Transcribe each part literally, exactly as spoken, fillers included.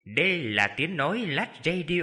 Đây là tiếng nói Lách Radio.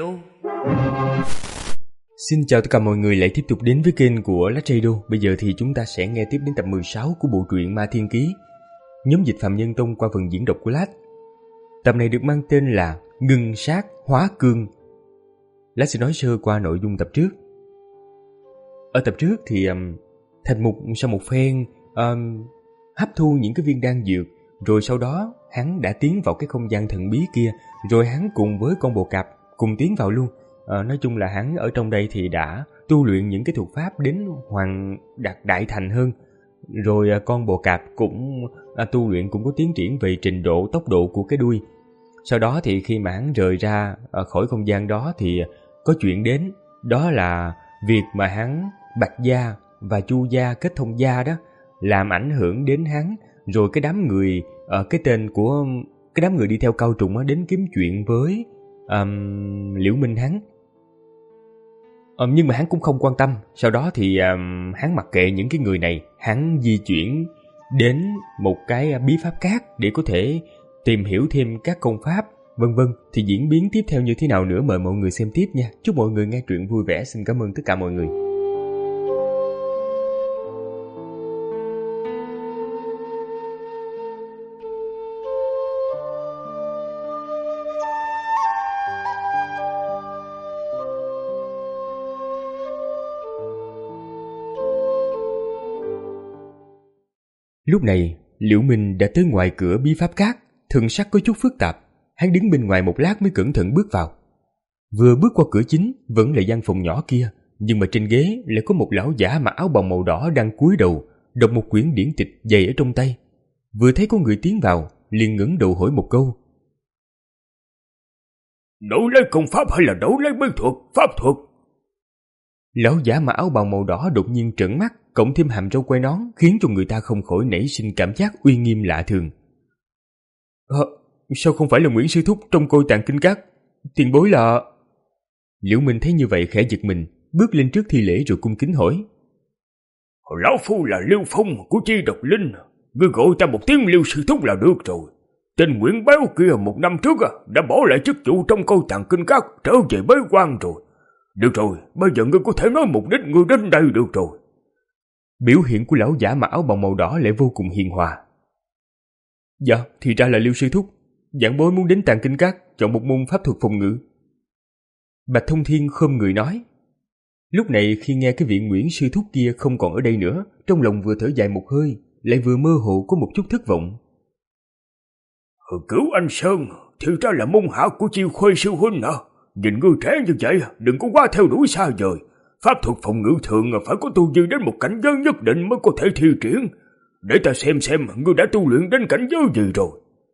Xin chào tất cả mọi người lại tiếp tục đến với kênh của Lách Radio. Bây giờ thì chúng ta sẽ nghe tiếp đến tập mười sáu của bộ truyện Ma Thiên Ký, nhóm dịch Phạm Nhân Tông qua phần diễn đọc của Lách. Tập này được mang tên là Ngưng Sát Hóa Cương. Lách sẽ nói sơ qua nội dung tập trước. Ở tập trước thì um, Thành Mục sau một phen um, hấp thu những cái viên đan dược, rồi sau đó hắn đã tiến vào cái không gian thần bí kia, rồi hắn cùng với con bồ cạp cùng tiến vào luôn. À, nói chung là hắn ở trong đây thì đã tu luyện những cái thuật pháp đến hoàng đạt đại thành hơn. Rồi à, con bồ cạp cũng à, tu luyện cũng có tiến triển về trình độ tốc độ của cái đuôi. Sau đó thì khi mà hắn rời ra à, khỏi không gian đó thì có chuyện đến, đó là việc mà hắn Bạch Gia và Chu Gia kết thông gia đó, làm ảnh hưởng đến hắn. Rồi cái đám người ở uh, cái tên của cái đám người đi theo Cao Trùng đến kiếm chuyện với um, Liễu Minh hắn. Um, nhưng mà hắn cũng không quan tâm. Sau đó thì um, hắn mặc kệ những cái người này, hắn di chuyển đến một cái bí pháp khác để có thể tìm hiểu thêm các công pháp, vân vân. Thì diễn biến tiếp theo như thế nào nữa mời mọi người xem tiếp nha. Chúc mọi người nghe truyện vui vẻ. Xin cảm ơn tất cả mọi người. Lúc này, Liễu Minh đã tới ngoài cửa bí pháp các, thần sắc có chút phức tạp. Hắn đứng bên ngoài một lát mới cẩn thận bước vào. Vừa bước qua cửa chính, vẫn là gian phòng nhỏ kia, nhưng mà trên ghế lại có một lão giả mặc áo bào màu đỏ đang cúi đầu, đọc một quyển điển tịch dày ở trong tay. Vừa thấy có người tiến vào, liền ngẩng đầu hỏi một câu. Đấu lấy công pháp hay là đấu lấy bí thuật, pháp thuật? Lão giả mặc áo bào màu đỏ đột nhiên trợn mắt, cộng thêm hàm râu quai nón, khiến cho người ta không khỏi nảy sinh cảm giác uy nghiêm lạ thường. À, sao không phải là Nguyễn Sư Thúc trong Côi Tàng Kinh Các? Tiền bối là... Liễu Minh thấy như vậy khẽ giật mình, bước lên trước thi lễ rồi cung kính hỏi. Lão phu là Liêu Phong của Chi Độc Linh, ngươi gọi ta một tiếng Liêu Sư Thúc là được rồi. Tên Nguyễn Béo kia một năm trước đã bỏ lại chức vụ trong Côi Tàng Kinh Các, trở về bế quan rồi. Được rồi, bây giờ ngươi có thể nói mục đích ngươi đến đây được rồi. Biểu hiện của lão giả mặc áo bào màu đỏ lại vô cùng hiền hòa. Dạ, thì ra là Liêu Sư Thúc. Giảng bối muốn đến Tàng Kinh Các chọn một môn pháp thuật phòng ngự. Bạch Thông Thiên khom người nói. Lúc này khi nghe cái vị Nguyễn Sư Thúc kia không còn ở đây nữa, trong lòng vừa thở dài một hơi, lại vừa mơ hồ có một chút thất vọng. Cứu anh Sơn thì ra là môn hạ của Chiêu Khuê sư huynh hả? Nhìn ngươi trẻ như vậy, đừng có quá theo đuổi xa vời. Pháp thuật phòng ngự thường phải có tu vi đến một cảnh giới nhất định mới có thể thi triển. Để ta xem xem ngươi đã tu luyện đến cảnh giới gì rồi.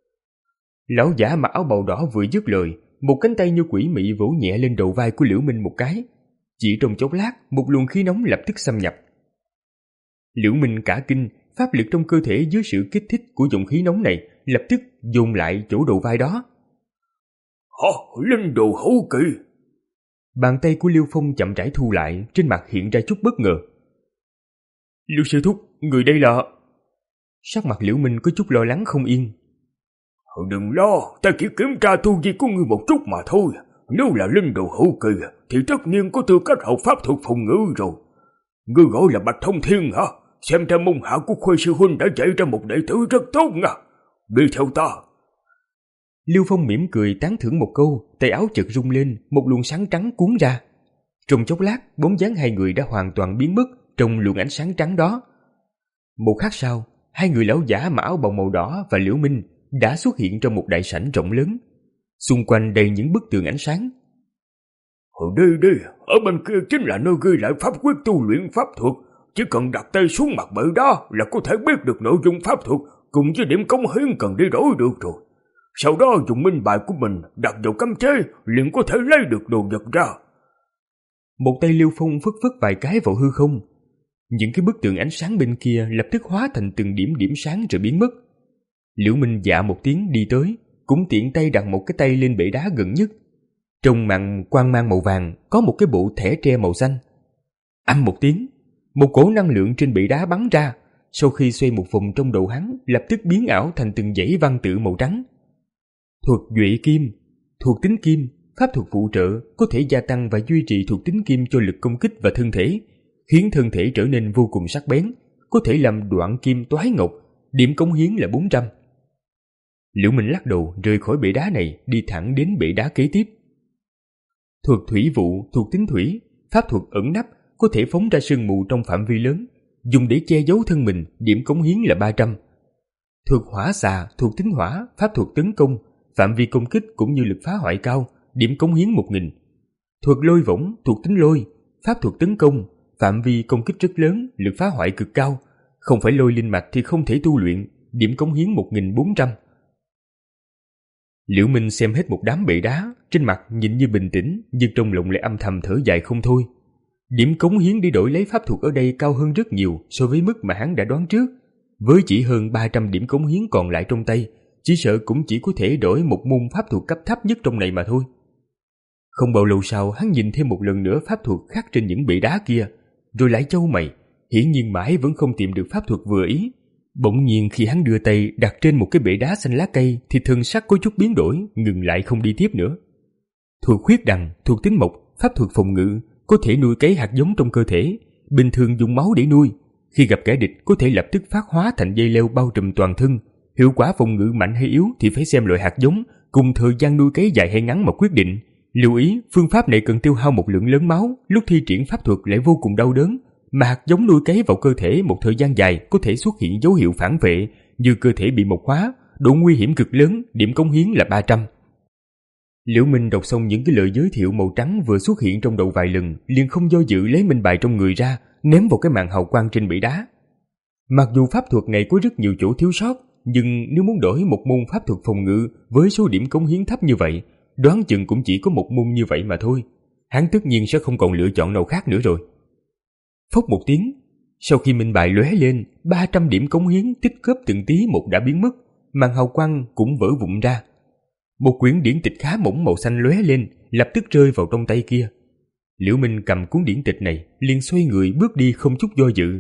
Lão giả mặc áo bào đỏ vừa dứt lời, một cánh tay như quỷ mị vỗ nhẹ lên đầu vai của Liễu Minh một cái. Chỉ trong chốc lát, một luồng khí nóng lập tức xâm nhập. Liễu Minh cả kinh, pháp lực trong cơ thể dưới sự kích thích của dòng khí nóng này lập tức dồn lại chỗ đầu vai đó. Hả, linh đồ hữu kỳ. Bàn tay của Liêu Phong chậm rãi thu lại, trên mặt hiện ra chút bất ngờ. Liêu Sư Thúc, người đây là... Sắc mặt Liễu Minh có chút lo lắng không yên. Đừng lo, ta chỉ kiểm tra tu vi của ngươi một chút mà thôi. Nếu là linh đồ hữu kỳ thì tất nhiên có tư cách học pháp thuật phòng ngự rồi. Ngươi gọi là Bạch Thông Thiên hả? Xem ra môn hạ của Khuê sư huynh đã dạy ra một đệ tử rất tốt nha. Đi theo ta. Liêu Phong mỉm cười tán thưởng một câu, tay áo chợt rung lên, một luồng sáng trắng cuốn ra. Trong chốc lát, bóng dáng hai người đã hoàn toàn biến mất trong luồng ánh sáng trắng đó. Một khắc sau, hai người lão giả mặc áo bào màu đỏ và Liễu Minh đã xuất hiện trong một đại sảnh rộng lớn. Xung quanh đầy những bức tường ánh sáng. Đi đi, ở bên kia chính là nơi ghi lại pháp quyết tu luyện pháp thuật. Chỉ cần đặt tay xuống mặt bệ đó là có thể biết được nội dung pháp thuật cùng với điểm cống hiến cần đi đổi được rồi. Sau đó dùng minh bài của mình đặt vào cấm chế liền có thể lấy được đồ vật ra. Một tay Liêu Phong phất phất vài cái vào hư không. Những cái bức tường ánh sáng bên kia lập tức hóa thành từng điểm điểm sáng rồi biến mất. Liễu Minh dạ một tiếng đi tới, cũng tiện tay đặt một cái tay lên bệ đá gần nhất. Trong màn quang mang màu vàng có một cái bộ thẻ tre màu xanh. Âm một tiếng, một cỗ năng lượng trên bệ đá bắn ra, sau khi xoay một vòng trong đầu hắn lập tức biến ảo thành từng dãy văn tự màu trắng. Thuật Duệ Kim, Thuộc tính kim, pháp thuật phụ trợ có thể gia tăng và duy trì thuộc tính kim cho lực công kích và thân thể, khiến thân thể trở nên vô cùng sắc bén, có thể làm đoạn kim toái ngọc, điểm cống hiến là bốn trăm. Liễu Minh lắc đầu rời khỏi bể đá này, đi thẳng đến bể đá kế tiếp. Thuật thủy vụ, thuộc tính thủy, pháp thuật ẩn nấp, có thể phóng ra sương mù trong phạm vi lớn, dùng để che giấu thân mình, điểm cống hiến là ba trăm. Thuật hỏa xà, thuộc tính hỏa, pháp thuật tấn công, phạm vi công kích cũng như lực phá hoại cao, điểm cống hiến một nghìn. Thuật lôi võng, thuộc tính lôi, pháp thuật tấn công, phạm vi công kích rất lớn, lực phá hoại cực cao, không phải lôi linh mạch thì không thể tu luyện, điểm cống hiến một nghìn bốn trăm. Liễu Minh xem hết một đám bệ đá, trên mặt nhìn như bình tĩnh, nhưng trong lòng lại âm thầm thở dài không thôi. Điểm cống hiến để đổi lấy pháp thuật ở đây cao hơn rất nhiều so với mức mà hắn đã đoán trước. Với chỉ hơn ba trăm điểm cống hiến còn lại trong tay, chỉ sợ cũng chỉ có thể đổi một môn pháp thuật cấp thấp nhất trong này mà thôi. Không bao lâu sau, hắn nhìn thêm một lần nữa pháp thuật khác trên những bệ đá kia, rồi lại chau mày, hiển nhiên mãi vẫn không tìm được pháp thuật vừa ý. Bỗng nhiên khi hắn đưa tay đặt trên một cái bể đá xanh lá cây thì thần sắc có chút biến đổi, ngừng lại không đi tiếp nữa. Thuật khuyết đằng, thuộc tính mộc, pháp thuật phòng ngự, có thể nuôi cấy hạt giống trong cơ thể, bình thường dùng máu để nuôi. Khi gặp kẻ địch có thể lập tức phát hóa thành dây leo bao trùm toàn thân. Hiệu quả phòng ngự mạnh hay yếu thì phải xem loại hạt giống cùng thời gian nuôi cấy dài hay ngắn mà quyết định. Lưu ý, phương pháp này cần tiêu hao một lượng lớn máu, lúc thi triển pháp thuật lại vô cùng đau đớn, mà hạt giống nuôi cấy vào cơ thể một thời gian dài có thể xuất hiện dấu hiệu phản vệ, như cơ thể bị mộc hóa, độ nguy hiểm cực lớn, điểm cống hiến là ba trăm. Liễu Minh đọc xong những cái lời giới thiệu màu trắng vừa xuất hiện trong đầu vài lần, liền không do dự lấy minh bài trong người ra, ném vào cái màn hào quang trên bể đá. Mặc dù pháp thuật này có rất nhiều chỗ thiếu sót, nhưng nếu muốn đổi một môn pháp thuật phòng ngự với số điểm cống hiến thấp như vậy, đoán chừng cũng chỉ có một môn như vậy mà thôi. Hắn tất nhiên sẽ không còn lựa chọn nào khác nữa rồi. Phốc một tiếng, sau khi minh bài lóe lên, ba trăm điểm cống hiến tích góp từng tí một đã biến mất, màn hào quang cũng vỡ vụn ra. Một quyển điển tịch khá mỏng màu xanh lóe lên, lập tức rơi vào trong tay kia. Liễu Minh cầm cuốn điển tịch này, liền xoay người bước đi không chút do dự.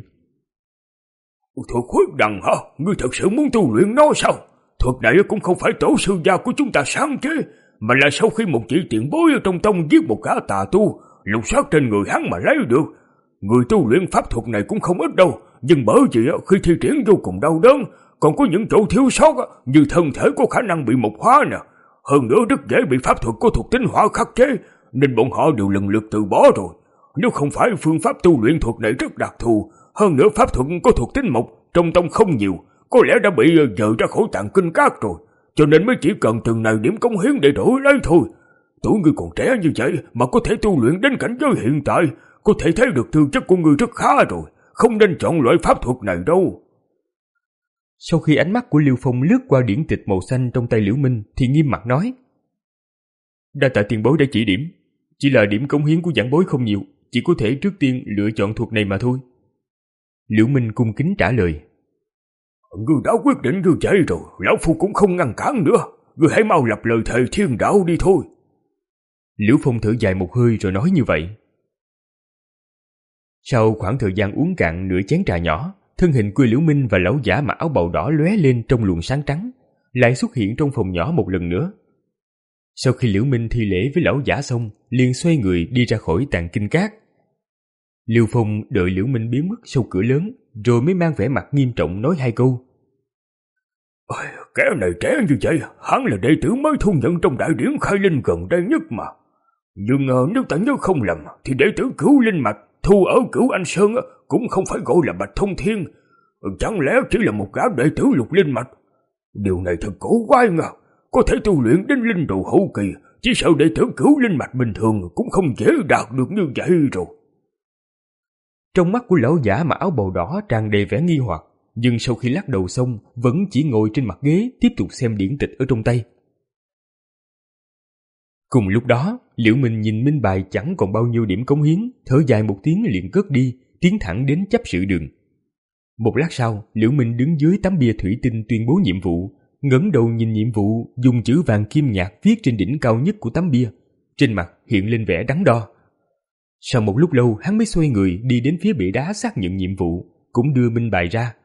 Thuật khuyết đằng hả? Ngươi thật sự muốn tu luyện nó sao? Thuật này cũng không phải tổ sư gia của chúng ta sáng chế, mà là sau khi một vị tiền bối ở trong tông giết một gã tà tu, lục soát trên người hắn mà lấy được. Người tu luyện pháp thuật này cũng không ít đâu, nhưng bởi vì khi thi triển vô cùng đau đớn, còn có những chỗ thiếu sót như thân thể có khả năng bị mộc hóa nè. Hơn nữa rất dễ bị pháp thuật có thuộc tính hỏa khắc chế, nên bọn họ đều lần lượt từ bỏ rồi. Nếu không phải phương pháp tu luyện thuật này rất đặc thù, hơn nữa pháp thuật có thuộc tính mộc trong tông không nhiều, có lẽ đã bị dời ra khỏi tạng kinh các rồi, cho nên mới chỉ cần từng này điểm cống hiến để đổi lấy thôi. Tuổi ngươi còn trẻ như vậy mà có thể tu luyện đến cảnh giới hiện tại, có thể thấy được tư chất của ngươi rất khá rồi, không nên chọn loại pháp thuật này đâu. Sau khi ánh mắt của Liêu Phong lướt qua điển tịch màu xanh trong tay Liễu Minh thì nghiêm mặt nói: Đa tạ tiền bối đã chỉ điểm, chỉ là điểm cống hiến của giảng bối không nhiều, chỉ có thể trước tiên lựa chọn thuật này mà thôi. Liễu Minh cung kính trả lời: Ngươi đã quyết định như vậy rồi, lão phu cũng không ngăn cản nữa, ngươi hãy mau lập lời thề thiên đạo đi thôi. Liễu Phong thở dài một hơi rồi nói như vậy. Sau khoảng thời gian uống cạn nửa chén trà nhỏ, thân hình của Liễu Minh và lão giả mặc áo bào đỏ lóe lên trong luồng sáng trắng, lại xuất hiện trong phòng nhỏ một lần nữa. Sau khi Liễu Minh thi lễ với lão giả xong, liền xoay người đi ra khỏi tạng kinh các. Liêu Phong đợi Liễu Minh biến mất sau cửa lớn, rồi mới mang vẻ mặt nghiêm trọng nói hai câu. Kẻ này trẻ như vậy, hắn là đệ tử mới thu nhận trong đại điển khai linh gần đây nhất mà. Nhưng nếu ta nhớ không lầm, thì đệ tử Cửu Linh Mạch thu ở Cửu Anh Sơn cũng không phải gọi là Bạch Thông Thiên, chẳng lẽ chỉ là một gã đệ tử Lục Linh Mạch? Điều này thật cổ quái ngờ, có thể tu luyện đến linh đồ hậu kỳ, chỉ sợ đệ tử Cửu Linh Mạch bình thường cũng không dễ đạt được như vậy rồi. Trong mắt của lão giả mặc áo bào đỏ tràn đầy vẻ nghi hoặc, nhưng sau khi lắc đầu xong vẫn chỉ ngồi trên mặt ghế tiếp tục xem điển tịch ở trong tay. Cùng lúc đó, Liễu Minh nhìn minh bài chẳng còn bao nhiêu điểm cống hiến, thở dài một tiếng liền cất đi, tiến thẳng đến chấp sự đường. Một lát sau, Liễu Minh đứng dưới tấm bia thủy tinh tuyên bố nhiệm vụ, ngẩng đầu nhìn nhiệm vụ dùng chữ vàng kim nhạt viết trên đỉnh cao nhất của tấm bia, trên mặt hiện lên vẻ đắn đo. Sau một lúc lâu, hắn mới xoay người đi đến phía bệ đá xác nhận nhiệm vụ, cũng đưa minh bài ra.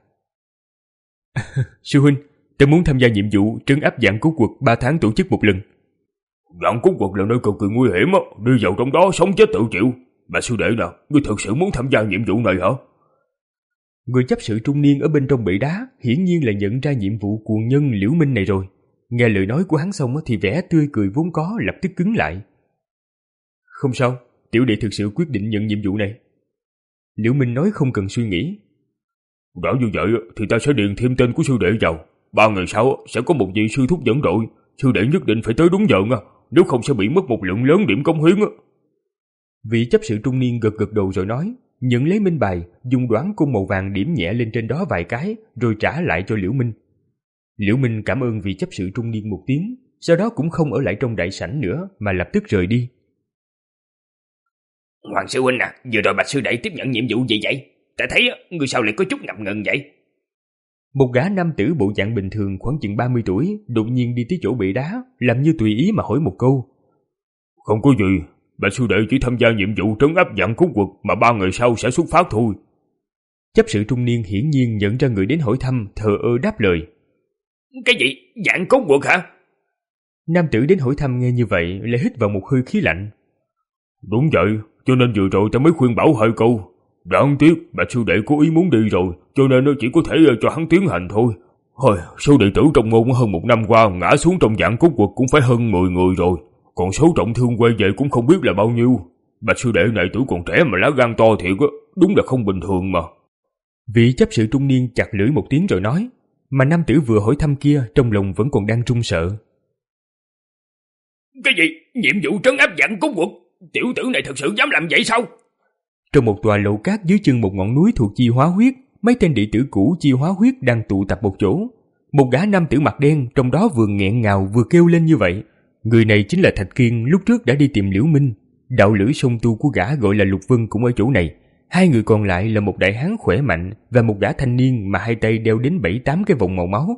Sư huynh, tôi muốn tham gia nhiệm vụ trấn áp vạn cố quật ba tháng tổ chức một lần. Vạn Cốt Quật là nơi cực kỳ nguy hiểm á, đi vào trong đó sống chết tự chịu. Bà sư đệ nè, ngươi thật sự muốn tham gia nhiệm vụ này hả? Người chấp sự trung niên ở bên trong bể đá hiển nhiên là nhận ra nhiệm vụ cuồng nhân Liễu Minh này rồi. Nghe lời nói của hắn xong thì vẻ tươi cười vốn có lập tức cứng lại. Không sao, tiểu đệ thực sự quyết định nhận nhiệm vụ này. Liễu Minh nói không cần suy nghĩ. Đã như vậy thì ta sẽ điền thêm tên của sư đệ vào. Ba ngày sau sẽ có một vị sư thúc dẫn đội. Sư đệ nhất định phải tới đúng giờ nha, nếu không sẽ bị mất một lượng lớn điểm cống hiến. Vị chấp sự trung niên gật gật đầu rồi nói, nhận lấy minh bài, dùng đoán côn màu vàng điểm nhẹ lên trên đó vài cái rồi trả lại cho Liễu Minh. Liễu Minh cảm ơn vị chấp sự trung niên một tiếng, sau đó cũng không ở lại trong đại sảnh nữa mà lập tức rời đi. Hoàng sư huynh à, vừa rồi Bạch sư đệ tiếp nhận nhiệm vụ gì vậy? Ta thấy người sao lại có chút ngập ngừng vậy? Một gã nam tử bộ dạng bình thường khoảng chừng ba mươi tuổi đột nhiên đi tới chỗ bể đá, làm như tùy ý mà hỏi một câu. Không có gì, Bạch sư đệ chỉ tham gia nhiệm vụ trấn áp Vạn Cốt Quật mà ba ngày sau sẽ xuất phát thôi. Chấp sự trung niên hiển nhiên nhận ra người đến hỏi thăm, thờ ơ đáp lời. Cái gì? Vạn Cốt Quật hả? Nam tử đến hỏi thăm nghe như vậy lại hít vào một hơi khí lạnh. Đúng vậy, cho nên vừa rồi ta mới khuyên bảo hai câu. Đáng tiếc Bạch sư đệ có ý muốn đi rồi, cho nên nó chỉ có thể cho hắn tiến hành thôi. Hồi, số đệ tử trong môn hơn một năm qua ngã xuống trong Vạn Cốt Quật cũng phải hơn mười người rồi, còn số trọng thương quay về cũng không biết là bao nhiêu. Bạch sư đệ này tuổi còn trẻ mà lá gan to thiệt á, đúng là không bình thường mà. Vị chấp sự trung niên chặt lưỡi một tiếng rồi nói, mà nam tử vừa hỏi thăm kia trong lòng vẫn còn đang run sợ. Cái gì? Nhiệm vụ trấn áp Vạn Cốt Quật? Tiểu tử này thật sự dám làm vậy sao? Trong một tòa lầu cát dưới chân một ngọn núi thuộc chi hóa huyết, mấy tên đệ tử cũ chi hóa huyết đang tụ tập một chỗ. Một gã nam tử mặt đen trong đó vừa nghẹn ngào vừa kêu lên như vậy. Người này chính là Thạch Kiên lúc trước đã đi tìm Liễu Minh. Đạo lữ song tu của gã gọi là Lục Vân cũng ở chỗ này. Hai người còn lại là một đại hán khỏe mạnh và một gã thanh niên mà hai tay đeo đến bảy tám cái vòng màu máu.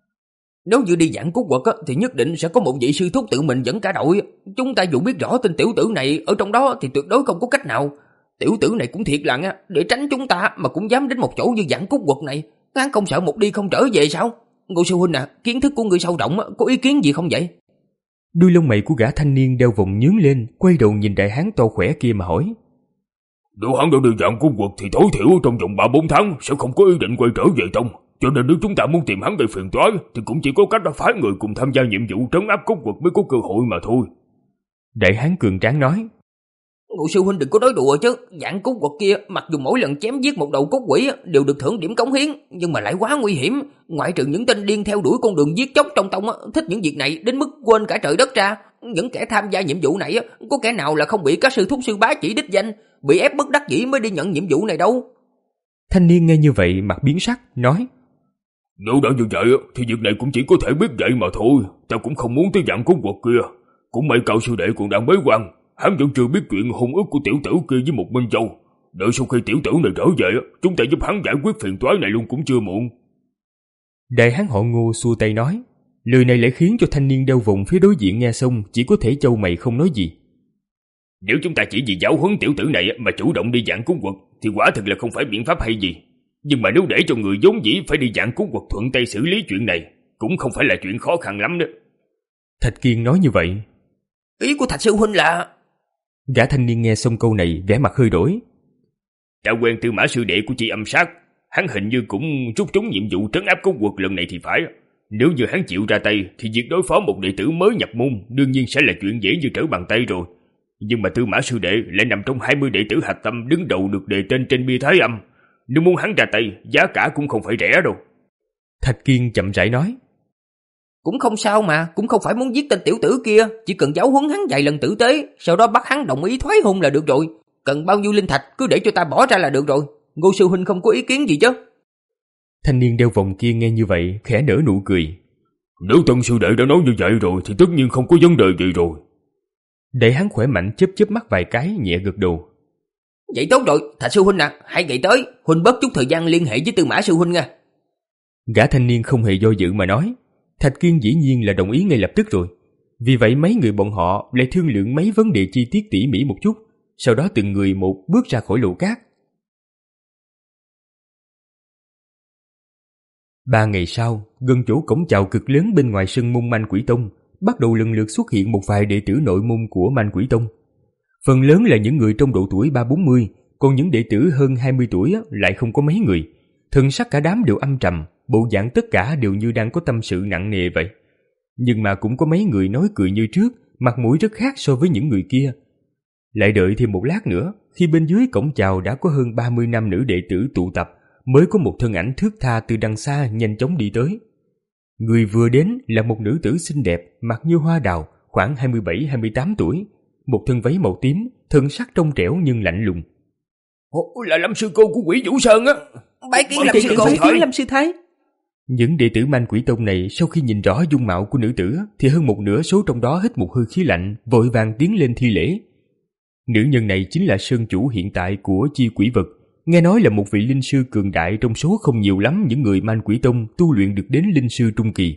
Nếu như đi Vạn Cốt Quật thì nhất định sẽ có một vị sư thúc tự mình dẫn cả đội. Chúng ta dù biết rõ tên tiểu tử này ở trong đó thì tuyệt đối không có cách nào. Tiểu tử này cũng thiệt là để tránh chúng ta mà cũng dám đến một chỗ như Vạn Cốt Quật này. Hắn không sợ một đi không trở về sao? Ngô sư huynh à, kiến thức của người sâu rộng, có ý kiến gì không vậy? Đuôi lông mày của gã thanh niên đeo vòng nhướng lên, quay đầu nhìn đại hán to khỏe kia mà hỏi. Nếu hắn đã đi Vạn Cốt Quật thì tối thiểu trong vòng ba bốn tháng sẽ không có ý định quay trở về tông. Cho nên nếu chúng ta muốn tìm hắn gây phiền toái thì cũng chỉ có cách là phái người cùng tham gia nhiệm vụ trấn áp Cốt Quật mới có cơ hội mà thôi. Đại hán cường tráng nói. Ngô sư huynh đừng có nói đùa chứ. Vạn Cốt Quật kia mặc dù mỗi lần chém giết một đầu cốt quỷ đều được thưởng điểm cống hiến, nhưng mà lại quá nguy hiểm. Ngoại trừ những tên điên theo đuổi con đường giết chóc trong tông thích những việc này đến mức quên cả trời đất ra, những kẻ tham gia nhiệm vụ này có kẻ nào là không bị các sư thúc sư bá chỉ đích danh, bị ép bất đắc dĩ mới đi nhận nhiệm vụ này đâu. Thanh niên nghe như vậy mặt biến sắc nói. Nếu đã như vậy thì việc này cũng chỉ có thể biết vậy mà thôi. Ta cũng không muốn tới Vạn Cốt Quật kia. Cũng may Cao sư đệ còn đang bế quan, hắn vẫn chưa biết chuyện hôn ước của tiểu tử kia với một Minh Châu. Đợi sau khi tiểu tử này trở về, chúng ta giúp hắn giải quyết phiền toái này luôn cũng chưa muộn. Đại hán họ Ngô xua tay nói. Lời này lại khiến cho thanh niên đeo vòng phía đối diện nghe xong chỉ có thể chau mày không nói gì. Nếu chúng ta chỉ vì giáo huấn tiểu tử này mà chủ động đi Vạn Cốt Quật thì quả thực là không phải biện pháp hay gì. Nhưng mà nếu để cho người vốn dĩ phải đi Vạn Cốt Quật thuận tay xử lý chuyện này cũng không phải là chuyện khó khăn lắm đó. Thạch Kiên nói như vậy. Ý của Thạch sư huynh là... Gã thanh niên nghe xong câu này vẻ mặt hơi đổi. Ta quen Tư Mã sư đệ của chị âm sát, hắn hình như cũng rút trúng nhiệm vụ trấn áp Cốt Quật lần này thì phải. Nếu như hắn chịu ra tay thì việc đối phó một đệ tử mới nhập môn đương nhiên sẽ là chuyện dễ như trở bàn tay rồi. Nhưng mà Tư Mã sư đệ lại nằm trong hai mươi đệ tử hạch tâm đứng đầu được đề tên trên bia Thái Âm. Nếu muốn hắn ra tay, giá cả cũng không phải rẻ đâu. Thạch Kiên chậm rãi nói. Cũng không sao mà, cũng không phải muốn giết tên tiểu tử kia, chỉ cần giáo huấn hắn vài lần tử tế, sau đó bắt hắn đồng ý thoái hôn là được rồi. Cần bao nhiêu linh thạch cứ để cho ta bỏ ra là được rồi. Ngô sư huynh không có ý kiến gì chứ? Thanh niên đeo vòng kia nghe như vậy khẽ nở nụ cười. Nếu Tân sư đệ đã nói như vậy rồi thì tất nhiên không có vấn đề gì rồi. Đại hán khỏe mạnh chớp chớp mắt vài cái nhẹ gật đầu. Vậy tốt rồi, Thạch sư huynh à, hai ngày tới huynh bớt chút thời gian liên hệ với Tư Mã sư huynh nha. Gã thanh niên không hề do dự mà nói. Thạch Kiên dĩ nhiên là đồng ý ngay lập tức rồi. Vì vậy mấy người bọn họ lại thương lượng mấy vấn đề chi tiết tỉ mỉ một chút, sau đó từng người một bước ra khỏi lầu cát. Ba ngày sau, gần chỗ cổng chào cực lớn bên ngoài sân Môn Manh Quỷ Tông, bắt đầu lần lượt xuất hiện một vài đệ tử nội môn của Man Quỷ Tông. Phần lớn là những người trong độ tuổi ba bốn mươi, còn những đệ tử hơn hai mươi tuổi lại không có mấy người. Thần sắc cả đám đều âm trầm, bộ dạng tất cả đều như đang có tâm sự nặng nề vậy. Nhưng mà cũng có mấy người nói cười như trước, mặt mũi rất khác so với những người kia. Lại đợi thêm một lát nữa, khi bên dưới cổng chào đã có hơn ba mươi nam nữ đệ tử tụ tập, mới có một thân ảnh thướt tha từ đằng xa nhanh chóng đi tới. Người vừa đến là một nữ tử xinh đẹp, mặt như hoa đào, khoảng hai mươi bảy hai mươi tám tuổi, một thân váy màu tím, thân sắc trong trẻo nhưng lạnh lùng. Ồ, là Lâm sư cô của Quỷ Vũ Sơn á. Bái kiến Lâm sư cô. Bái kiến Lâm sư thái. Những đệ tử Man Quỷ Tông này sau khi nhìn rõ dung mạo của nữ tử thì hơn một nửa số trong đó hít một hơi khí lạnh, vội vàng tiến lên thi lễ. Nữ nhân này chính là sơn chủ hiện tại của Chi Quỷ Vực, nghe nói là một vị linh sư cường đại trong số không nhiều lắm những người Man Quỷ Tông tu luyện được đến linh sư trung kỳ.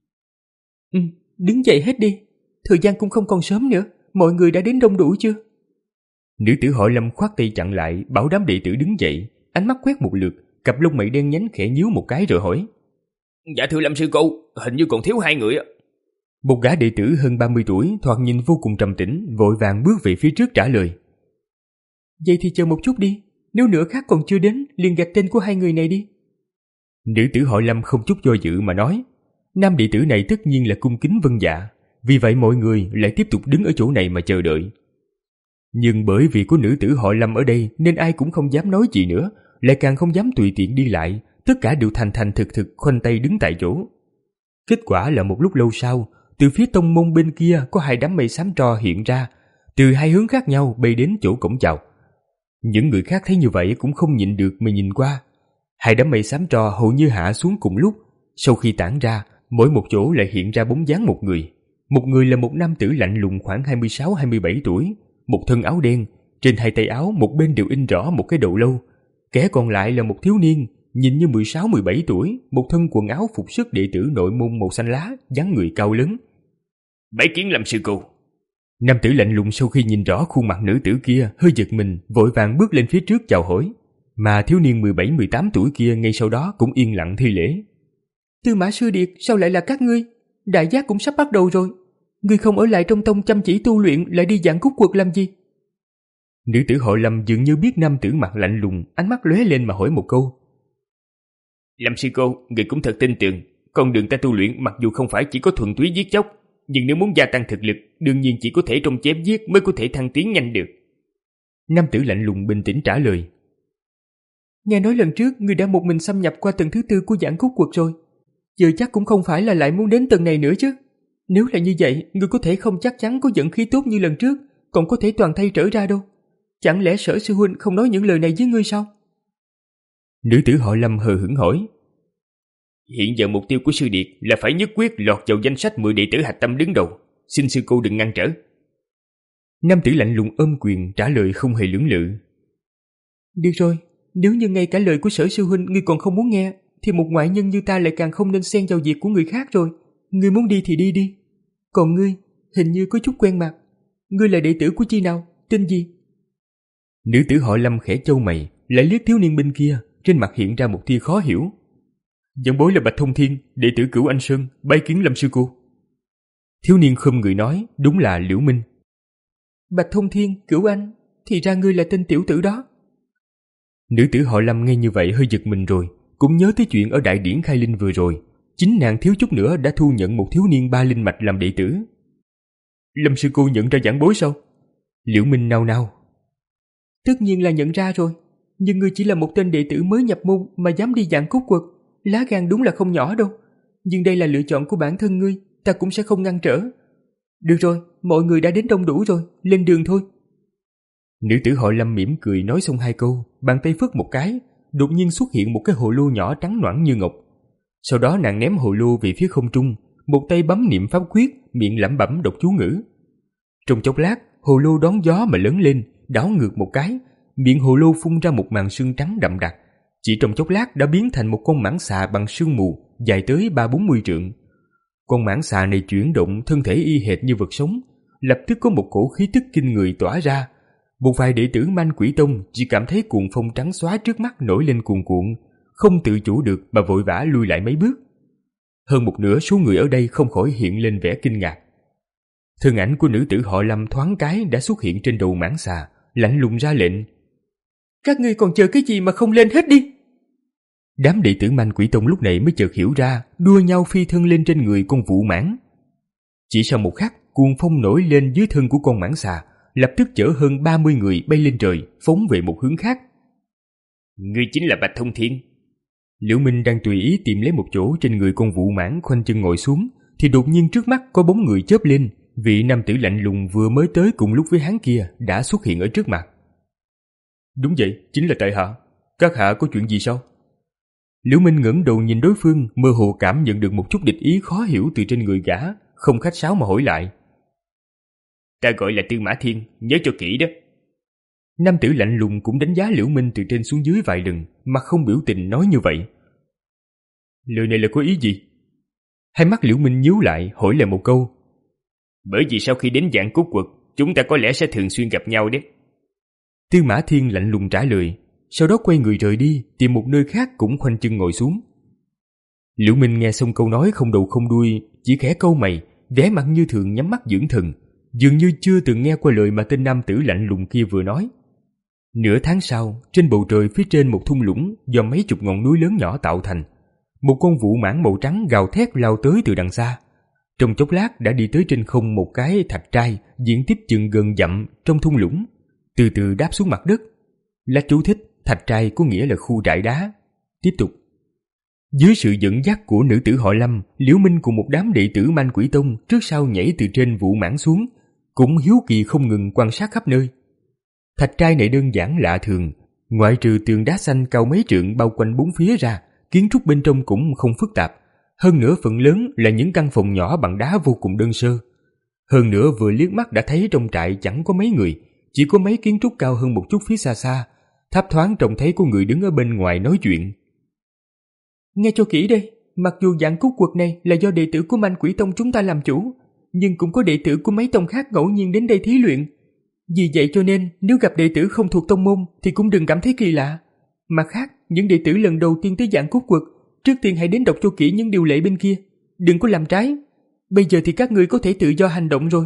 Ừ, đứng dậy hết đi, thời gian cũng không còn sớm nữa, mọi người đã đến đông đủ chưa? Nữ tử họ Lâm khoát tay chặn lại, bảo đám đệ tử đứng dậy, ánh mắt quét một lượt, cặp lông mày đen nhánh khẽ nhíu một cái rồi hỏi. Dạ thưa Lâm sư cô, hình như còn thiếu hai người ạ. Một gã đệ tử hơn ba mươi tuổi, thoạt nhìn vô cùng trầm tĩnh, vội vàng bước về phía trước trả lời. Vậy thì chờ một chút đi, nếu nửa khác còn chưa đến, liền gạch tên của hai người này đi. Nữ tử họ Lâm không chút do dự mà nói. Nam đệ tử này tất nhiên là cung kính vâng dạ, vì vậy mọi người lại tiếp tục đứng ở chỗ này mà chờ đợi. Nhưng bởi vì có nữ tử họ Lâm ở đây nên ai cũng không dám nói gì nữa, lại càng không dám tùy tiện đi lại, tất cả đều thành thành thực thực khoanh tay đứng tại chỗ. Kết quả là một lúc lâu sau, từ phía tông môn bên kia có hai đám mây xám tro hiện ra, từ hai hướng khác nhau bay đến chỗ cổng chào. Những người khác thấy như vậy cũng không nhịn được mà nhìn qua. Hai đám mây xám tro hầu như hạ xuống cùng lúc, sau khi tản ra, mỗi một chỗ lại hiện ra bóng dáng một người. Một người là một nam tử lạnh lùng khoảng hai mươi sáu hai mươi bảy tuổi, một thân áo đen, trên hai tay áo một bên đều in rõ một cái đầu lâu. Kẻ còn lại là một thiếu niên, nhìn như mười sáu mười bảy tuổi, một thân quần áo phục sức đệ tử nội môn màu xanh lá, dáng người cao lớn. Bái kiến Lâm sư cô. Nam tử lạnh lùng sau khi nhìn rõ khuôn mặt nữ tử kia hơi giật mình, vội vàng bước lên phía trước chào hỏi. Mà thiếu niên mười bảy mười tám tuổi kia ngay sau đó cũng yên lặng thi lễ. Tư Mã Sư Điệt, sao lại là các ngươi? Đại giác cũng sắp bắt đầu rồi. Ngươi không ở lại trong tông chăm chỉ tu luyện, lại đi giảng cúc quật làm gì? Nữ tử họ Lâm dường như biết nam tử mặt lạnh lùng, ánh mắt lóe lên mà hỏi một câu. Lâm sư cô, người cũng thật tin tưởng. Con đường ta tu luyện mặc dù không phải chỉ có thuần túy giết chóc, nhưng nếu muốn gia tăng thực lực, đương nhiên chỉ có thể trong chém giết mới có thể thăng tiến nhanh được. Nam tử lạnh lùng bình tĩnh trả lời. Nghe nói lần trước ngươi đã một mình xâm nhập qua tầng thứ tư của giảng cúc quật rồi, giờ chắc cũng không phải là lại muốn đến tầng này nữa chứ. Nếu là như vậy, ngươi có thể không chắc chắn có vận khí tốt như lần trước, còn có thể toàn thay trở ra đâu. Chẳng lẽ Sở sư huynh không nói những lời này với ngươi sao? Nữ tử họ Lâm hờ hững hỏi. Hiện giờ mục tiêu của sư điệt là phải nhất quyết lọt vào danh sách mười đệ tử hạch tâm đứng đầu. Xin sư cô đừng ngăn trở. Nam tử lạnh lùng ôm quyền trả lời không hề lưỡng lự. Được rồi, nếu như ngay cả lời của Sở sư huynh ngươi còn không muốn nghe, thì một ngoại nhân như ta lại càng không nên xen vào việc của người khác rồi. Ngươi muốn đi thì đi đi. Còn ngươi, hình như có chút quen mặt. Ngươi là đệ tử của chi nào, tên gì? Nữ tử họ Lâm khẽ chau mày, lại liếc thiếu niên bên kia, trên mặt hiện ra một tia khó hiểu. Dẫn bối là Bạch Thông Thiên, đệ tử Cửu Anh Sơn, bái kiến Lâm sư cô. Thiếu niên khum người nói, đúng là Liễu Minh. Bạch Thông Thiên, Cửu Anh, thì ra ngươi là tên tiểu tử đó. Nữ tử họ Lâm nghe như vậy hơi giật mình rồi, cũng nhớ tới chuyện ở đại điển khai linh vừa rồi. Chính nàng thiếu chút nữa đã thu nhận một thiếu niên ba linh mạch làm đệ tử. Lâm sư cô nhận ra giảng bối sao? Liễu Minh nao nao. Tất nhiên là nhận ra rồi, nhưng ngươi chỉ là một tên đệ tử mới nhập môn mà dám đi giảng cúc quật, lá gan đúng là không nhỏ đâu. Nhưng đây là lựa chọn của bản thân ngươi, ta cũng sẽ không ngăn trở. Được rồi, mọi người đã đến đông đủ rồi, lên đường thôi. Nữ tử họ Lâm mỉm cười nói xong hai câu, bàn tay phất một cái, đột nhiên xuất hiện một cái hồ lô nhỏ trắng nõn như ngọc. Sau đó nàng ném hồ lô về phía không trung, một tay bấm niệm pháp quyết, miệng lẩm bẩm đọc chú ngữ. Trong chốc lát, hồ lô đón gió mà lớn lên, đảo ngược một cái, miệng hồ lô phun ra một màn sương trắng đậm đặc, chỉ trong chốc lát đã biến thành một con mãng xà bằng sương mù, dài tới ba bốn mươi trượng. Con mãng xà này chuyển động, thân thể y hệt như vật sống, lập tức có một cổ khí tức kinh người tỏa ra. Một vài đệ tử Man Quỷ Tông chỉ cảm thấy cuồng phong trắng xóa trước mắt nổi lên cuồn cuộn, không tự chủ được mà vội vã lui lại mấy bước. Hơn một nửa số người ở đây không khỏi hiện lên vẻ kinh ngạc. Thân ảnh của nữ tử họ Lâm thoáng cái đã xuất hiện trên đầu mãng xà, lạnh lùng ra lệnh. Các ngươi còn chờ cái gì mà không lên hết đi? Đám đệ tử Manh Quỷ Tông lúc này mới chợt hiểu ra, đua nhau phi thân lên trên người con Vũ Mãng. Chỉ sau một khắc, cuồng phong nổi lên dưới thân của con mãng xà, lập tức chở hơn ba mươi người bay lên trời, phóng về một hướng khác. Ngươi chính là Bạch Thông Thiên. Liễu Minh đang tùy ý tìm lấy một chỗ trên người con Vũ Mãng khoanh chân ngồi xuống, thì đột nhiên trước mắt có bóng người chớp lên. Vị nam tử lạnh lùng vừa mới tới cùng lúc với hắn kia đã xuất hiện ở trước mặt. Đúng vậy, chính là tại hạ. Các hạ có chuyện gì sao? Liễu Minh ngẩng đầu nhìn đối phương, mơ hồ cảm nhận được một chút địch ý khó hiểu từ trên người gã, không khách sáo mà hỏi lại. Ta gọi là Tư Mã Thiên, nhớ cho kỹ đó. Nam tử lạnh lùng cũng đánh giá Liễu Minh từ trên xuống dưới vài lần, mà không biểu tình nói như vậy. Lời này là có ý gì? Hai mắt Liễu Minh nhíu lại, hỏi lại một câu. Bởi vì sau khi đến Vạn Cốt Quật, chúng ta có lẽ sẽ thường xuyên gặp nhau đấy. Tư Mã Thiên lạnh lùng trả lời, sau đó quay người rời đi, tìm một nơi khác cũng khoanh chân ngồi xuống. Liễu Minh nghe xong câu nói không đầu không đuôi, chỉ khẽ cau mày, vẻ mặt như thường nhắm mắt dưỡng thần, dường như chưa từng nghe qua lời mà tên nam tử lạnh lùng kia vừa nói. Nửa tháng sau, trên bầu trời phía trên một thung lũng do mấy chục ngọn núi lớn nhỏ tạo thành, một con Vũ Mãng màu trắng gào thét lao tới từ đằng xa. Trong chốc lát đã đi tới trên không một cái thạch trai diện tích chừng gần dặm trong thung lũng, từ từ đáp xuống mặt đất. Là chú thích, thạch trai có nghĩa là khu trại đá. Tiếp tục. Dưới sự dẫn dắt của nữ tử họ Lâm, Liễu Minh cùng một đám đệ tử Manh Quỷ Tông trước sau nhảy từ trên Vũ Mãng xuống, cũng hiếu kỳ không ngừng quan sát khắp nơi. Thạch trai này đơn giản lạ thường, ngoại trừ tường đá xanh cao mấy trượng bao quanh bốn phía ra, kiến trúc bên trong cũng không phức tạp. Hơn nữa phần lớn là những căn phòng nhỏ bằng đá vô cùng đơn sơ. Hơn nữa vừa liếc mắt đã thấy trong trại chẳng có mấy người, chỉ có mấy kiến trúc cao hơn một chút phía xa xa, thấp thoáng trông thấy có người đứng ở bên ngoài nói chuyện. Nghe cho kỹ đây, mặc dù Vạn Cốt Quật này là do đệ tử của Manh Quỷ Tông chúng ta làm chủ, nhưng cũng có đệ tử của mấy tông khác ngẫu nhiên đến đây thí luyện. Vì vậy cho nên nếu gặp đệ tử không thuộc tông môn thì cũng đừng cảm thấy kỳ lạ. Mặt khác, những đệ tử lần đầu tiên tới Vạn Cốt Quật, trước tiên hãy đến đọc cho kỹ những điều lệ bên kia, đừng có làm trái. Bây giờ thì các ngươi có thể tự do hành động rồi.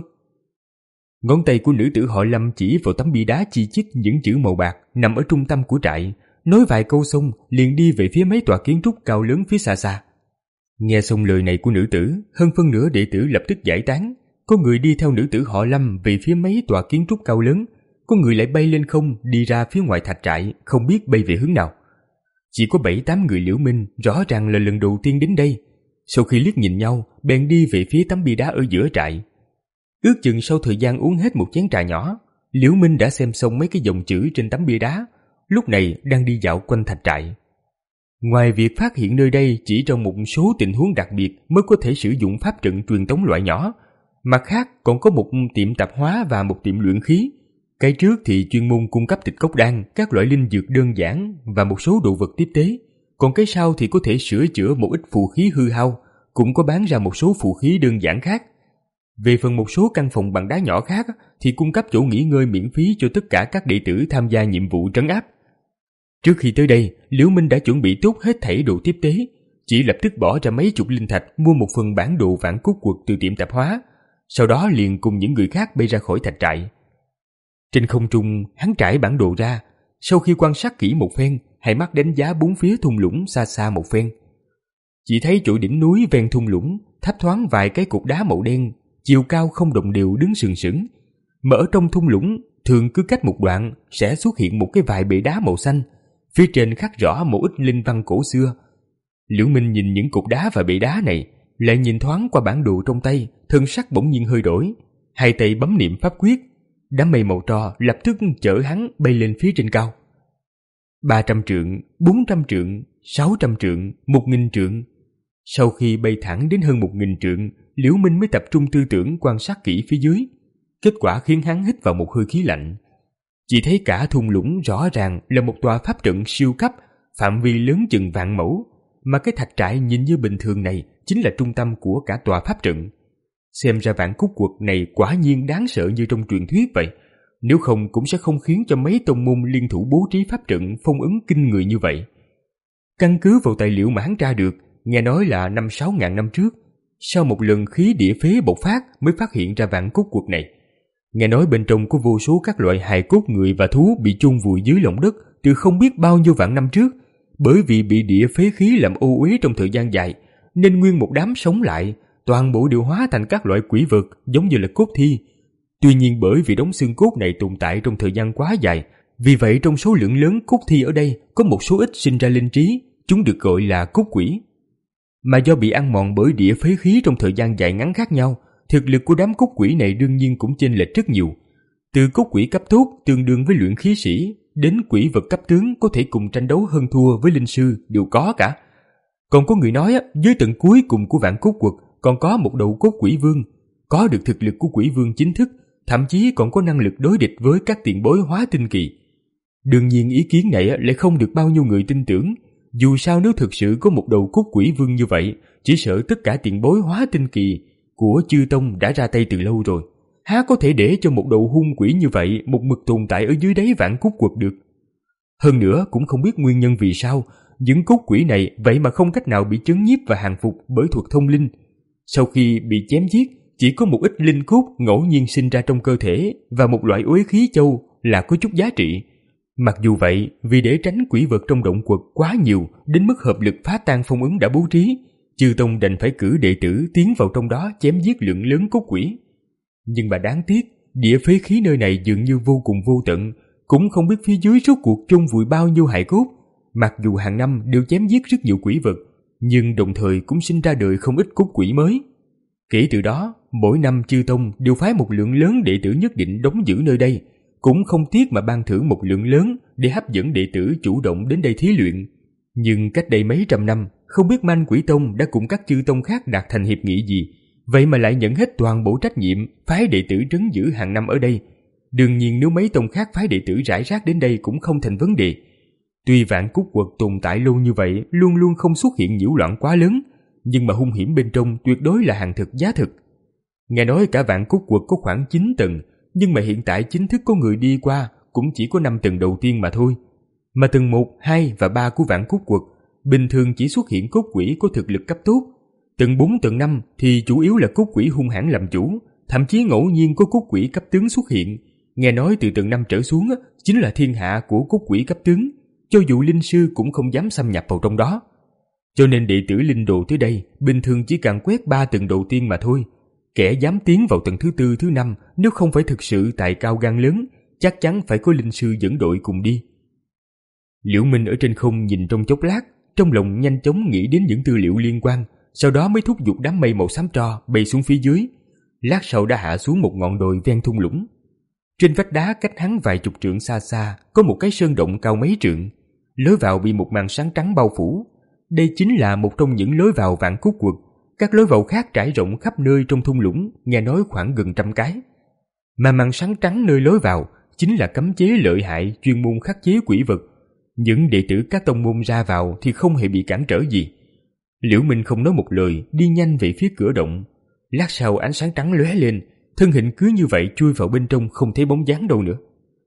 Ngón tay của nữ tử họ Lâm chỉ vào tấm bia đá chi chít những chữ màu bạc nằm ở trung tâm của trại, nói vài câu xong liền đi về phía mấy tòa kiến trúc cao lớn phía xa xa. Nghe xong lời này của nữ tử, hơn phân nửa đệ tử lập tức giải tán. Có người đi theo nữ tử họ Lâm về phía mấy tòa kiến trúc cao lớn, có người lại bay lên không đi ra phía ngoài thạch trại, không biết bay về hướng nào. Chỉ có bảy tám người Liễu Minh rõ ràng là lần đầu tiên đến đây. Sau khi liếc nhìn nhau, bèn đi về phía tấm bia đá ở giữa trại. Ước chừng sau thời gian uống hết một chén trà nhỏ, Liễu Minh đã xem xong mấy cái dòng chữ trên tấm bia đá, lúc này đang đi dạo quanh thạch trại. Ngoài việc phát hiện nơi đây chỉ trong một số tình huống đặc biệt mới có thể sử dụng pháp trận truyền tống loại nhỏ, mặt khác còn có một tiệm tạp hóa và một tiệm luyện khí. Cái trước thì chuyên môn cung cấp tịch cốc đan, các loại linh dược đơn giản và một số đồ vật tiếp tế, còn cái sau thì có thể sửa chữa một ít phù khí hư hao, cũng có bán ra một số phù khí đơn giản khác. Về phần một số căn phòng bằng đá nhỏ khác thì cung cấp chỗ nghỉ ngơi miễn phí cho tất cả các đệ tử tham gia nhiệm vụ trấn áp. Trước khi tới đây, Liễu Minh đã chuẩn bị tốt hết thảy đồ tiếp tế, chỉ lập tức bỏ ra mấy chục linh thạch mua một phần bản đồ Vạn Cốt Quật từ tiệm tạp hóa, sau đó liền cùng những người khác bay ra khỏi thạch trại. Trên không trung, hắn trải bản đồ ra, sau khi quan sát kỹ một phen, hai mắt đánh giá bốn phía thung lũng xa xa một phen. Chỉ thấy chỗ đỉnh núi ven thung lũng thấp thoáng vài cái cục đá màu đen, chiều cao không đồng đều đứng sừng sững. Mà ở trong thung lũng, thường cứ cách một đoạn sẽ xuất hiện một cái vài bệ đá màu xanh, phía trên khắc rõ một ít linh văn cổ xưa. Liễu Minh nhìn những cục đá và bệ đá này, lại nhìn thoáng qua bản đồ trong tay, thân sắc bỗng nhiên hơi đổi, hai tay bấm niệm pháp quyết, đám mây màu tro lập tức chở hắn bay lên phía trên cao. Ba trăm trượng, bốn trăm trượng, sáu trăm trượng, một nghìn trượng. Sau khi bay thẳng đến hơn một nghìn trượng, Liễu Minh mới tập trung tư tưởng quan sát kỹ phía dưới. Kết quả khiến hắn hít vào một hơi khí lạnh. Chỉ thấy cả thung lũng rõ ràng là một tòa pháp trận siêu cấp, phạm vi lớn chừng vạn mẫu, mà cái thạch trại nhìn như bình thường này chính là trung tâm của cả tòa pháp trận. Xem ra Vạn Cốt Quật này quả nhiên đáng sợ như trong truyền thuyết vậy, nếu không cũng sẽ không khiến cho mấy tông môn liên thủ bố trí pháp trận phong ấn kinh người như vậy. Căn cứ vào tài liệu mà hắn tra được, nghe nói là năm sáu ngàn năm trước, Sau một lần khí địa phế bộc phát mới phát hiện ra vạn cốt quật này. Nghe nói bên trong có vô số các loại hài cốt người và thú bị chôn vùi dưới lòng đất từ không biết bao nhiêu vạn năm trước. Bởi vì bị địa phế khí làm ô uế trong thời gian dài, nên nguyên một đám sống lại, toàn bộ đều hóa thành các loại quỷ vật giống như là cốt thi. Tuy nhiên bởi vì đống xương cốt này tồn tại trong thời gian quá dài, vì vậy trong số lượng lớn cốt thi ở đây có một số ít sinh ra linh trí, chúng được gọi là cốt quỷ. Mà do bị ăn mòn bởi địa phế khí trong thời gian dài ngắn khác nhau, thực lực của đám cốt quỷ này đương nhiên cũng chênh lệch rất nhiều. Từ cốt quỷ cấp tốt tương đương với luyện khí sĩ, đến quỷ vật cấp tướng có thể cùng tranh đấu hơn thua với linh sư đều có cả. Còn có người nói dưới tận cuối cùng của vạn cốt quật còn có một đầu cốt quỷ vương, có được thực lực của quỷ vương chính thức, thậm chí còn có năng lực đối địch với các tiền bối hóa tinh kỳ. Đương nhiên ý kiến này lại không được bao nhiêu người tin tưởng. Dù sao nếu thực sự có một đầu cốt quỷ vương như vậy, chỉ sợ tất cả tiền bối hóa tinh kỳ của chư tông đã ra tay từ lâu rồi. Há có thể để cho một đầu hung quỷ như vậy một mực tồn tại ở dưới đáy vạn cốt quật được. Hơn nữa cũng không biết nguyên nhân vì sao những cốt quỷ này vậy mà không cách nào bị chấn nhiếp và hàng phục bởi thuật thông linh. Sau khi bị chém giết, chỉ có một ít linh cốt ngẫu nhiên sinh ra trong cơ thể và một loại uế khí châu là có chút giá trị. Mặc dù vậy, vì để tránh quỷ vật trong động quật quá nhiều đến mức hợp lực phá tan phong ấn đã bố trí, chư tông đành phải cử đệ tử tiến vào trong đó chém giết lượng lớn cốt quỷ. Nhưng mà đáng tiếc, địa phế khí nơi này dường như vô cùng vô tận, cũng không biết phía dưới rốt cuộc chôn vùi bao nhiêu hài cốt. Mặc dù hàng năm đều chém giết rất nhiều quỷ vật, nhưng đồng thời cũng sinh ra đời không ít cốt quỷ mới. Kể từ đó, mỗi năm chư tông đều phái một lượng lớn đệ tử nhất định đóng giữ nơi đây, cũng không tiếc mà ban thưởng một lượng lớn để hấp dẫn đệ tử chủ động đến đây thí luyện. Nhưng cách đây mấy trăm năm, không biết Man Quỷ Tông đã cùng các chư tông khác đạt thành hiệp nghị gì, vậy mà lại nhận hết toàn bộ trách nhiệm phái đệ tử trấn giữ hàng năm ở đây. Đương nhiên nếu mấy tông khác phái đệ tử rải rác đến đây cũng không thành vấn đề. Tuy vạn cốt quật tồn tại lâu như vậy luôn luôn không xuất hiện nhiễu loạn quá lớn, nhưng mà hung hiểm bên trong tuyệt đối là hàng thực giá thực. Nghe nói cả vạn cốt quật có khoảng chín tầng, nhưng mà hiện tại chính thức có người đi qua cũng chỉ có năm tầng đầu tiên mà thôi. Mà tầng một, hai và ba của vạn cốt quật bình thường chỉ xuất hiện cốt quỷ có thực lực cấp tốt. Tầng bốn, tầng năm thì chủ yếu là cốt quỷ hung hãn làm chủ, thậm chí ngẫu nhiên có cốt quỷ cấp tướng xuất hiện. Nghe nói từ tầng năm trở xuống chính là thiên hạ của cốt quỷ cấp tướng, cho dù linh sư cũng không dám xâm nhập vào trong đó. Cho nên đệ tử linh đồ tới đây bình thường chỉ cần quét ba tầng đầu tiên mà thôi. Kẻ dám tiến vào tầng thứ tư, thứ năm nếu không phải thực sự tài cao gan lớn, chắc chắn phải có linh sư dẫn đội cùng đi. Liễu Minh ở trên không nhìn trong chốc lát, trong lòng nhanh chóng nghĩ đến những tư liệu liên quan, sau đó mới thúc giục đám mây màu xám tro bay xuống phía dưới. Lát sau đã hạ xuống một ngọn đồi ven thung lũng. Trên vách đá cách hắn vài chục trượng xa xa có một cái sơn động cao mấy trượng, lối vào bị một màn sáng trắng bao phủ. Đây chính là một trong những lối vào vạn cốt quật. Các lối vào khác trải rộng khắp nơi trong thung lũng, nghe nói khoảng gần trăm cái. Mà màn sáng trắng nơi lối vào chính là cấm chế lợi hại chuyên môn khắc chế quỷ vật. Những đệ tử các tông môn ra vào thì không hề bị cản trở gì. Liễu Minh không nói một lời, đi nhanh về phía cửa động. Lát sau ánh sáng trắng lóe lên, thân hình cứ như vậy chui vào bên trong không thấy bóng dáng đâu nữa.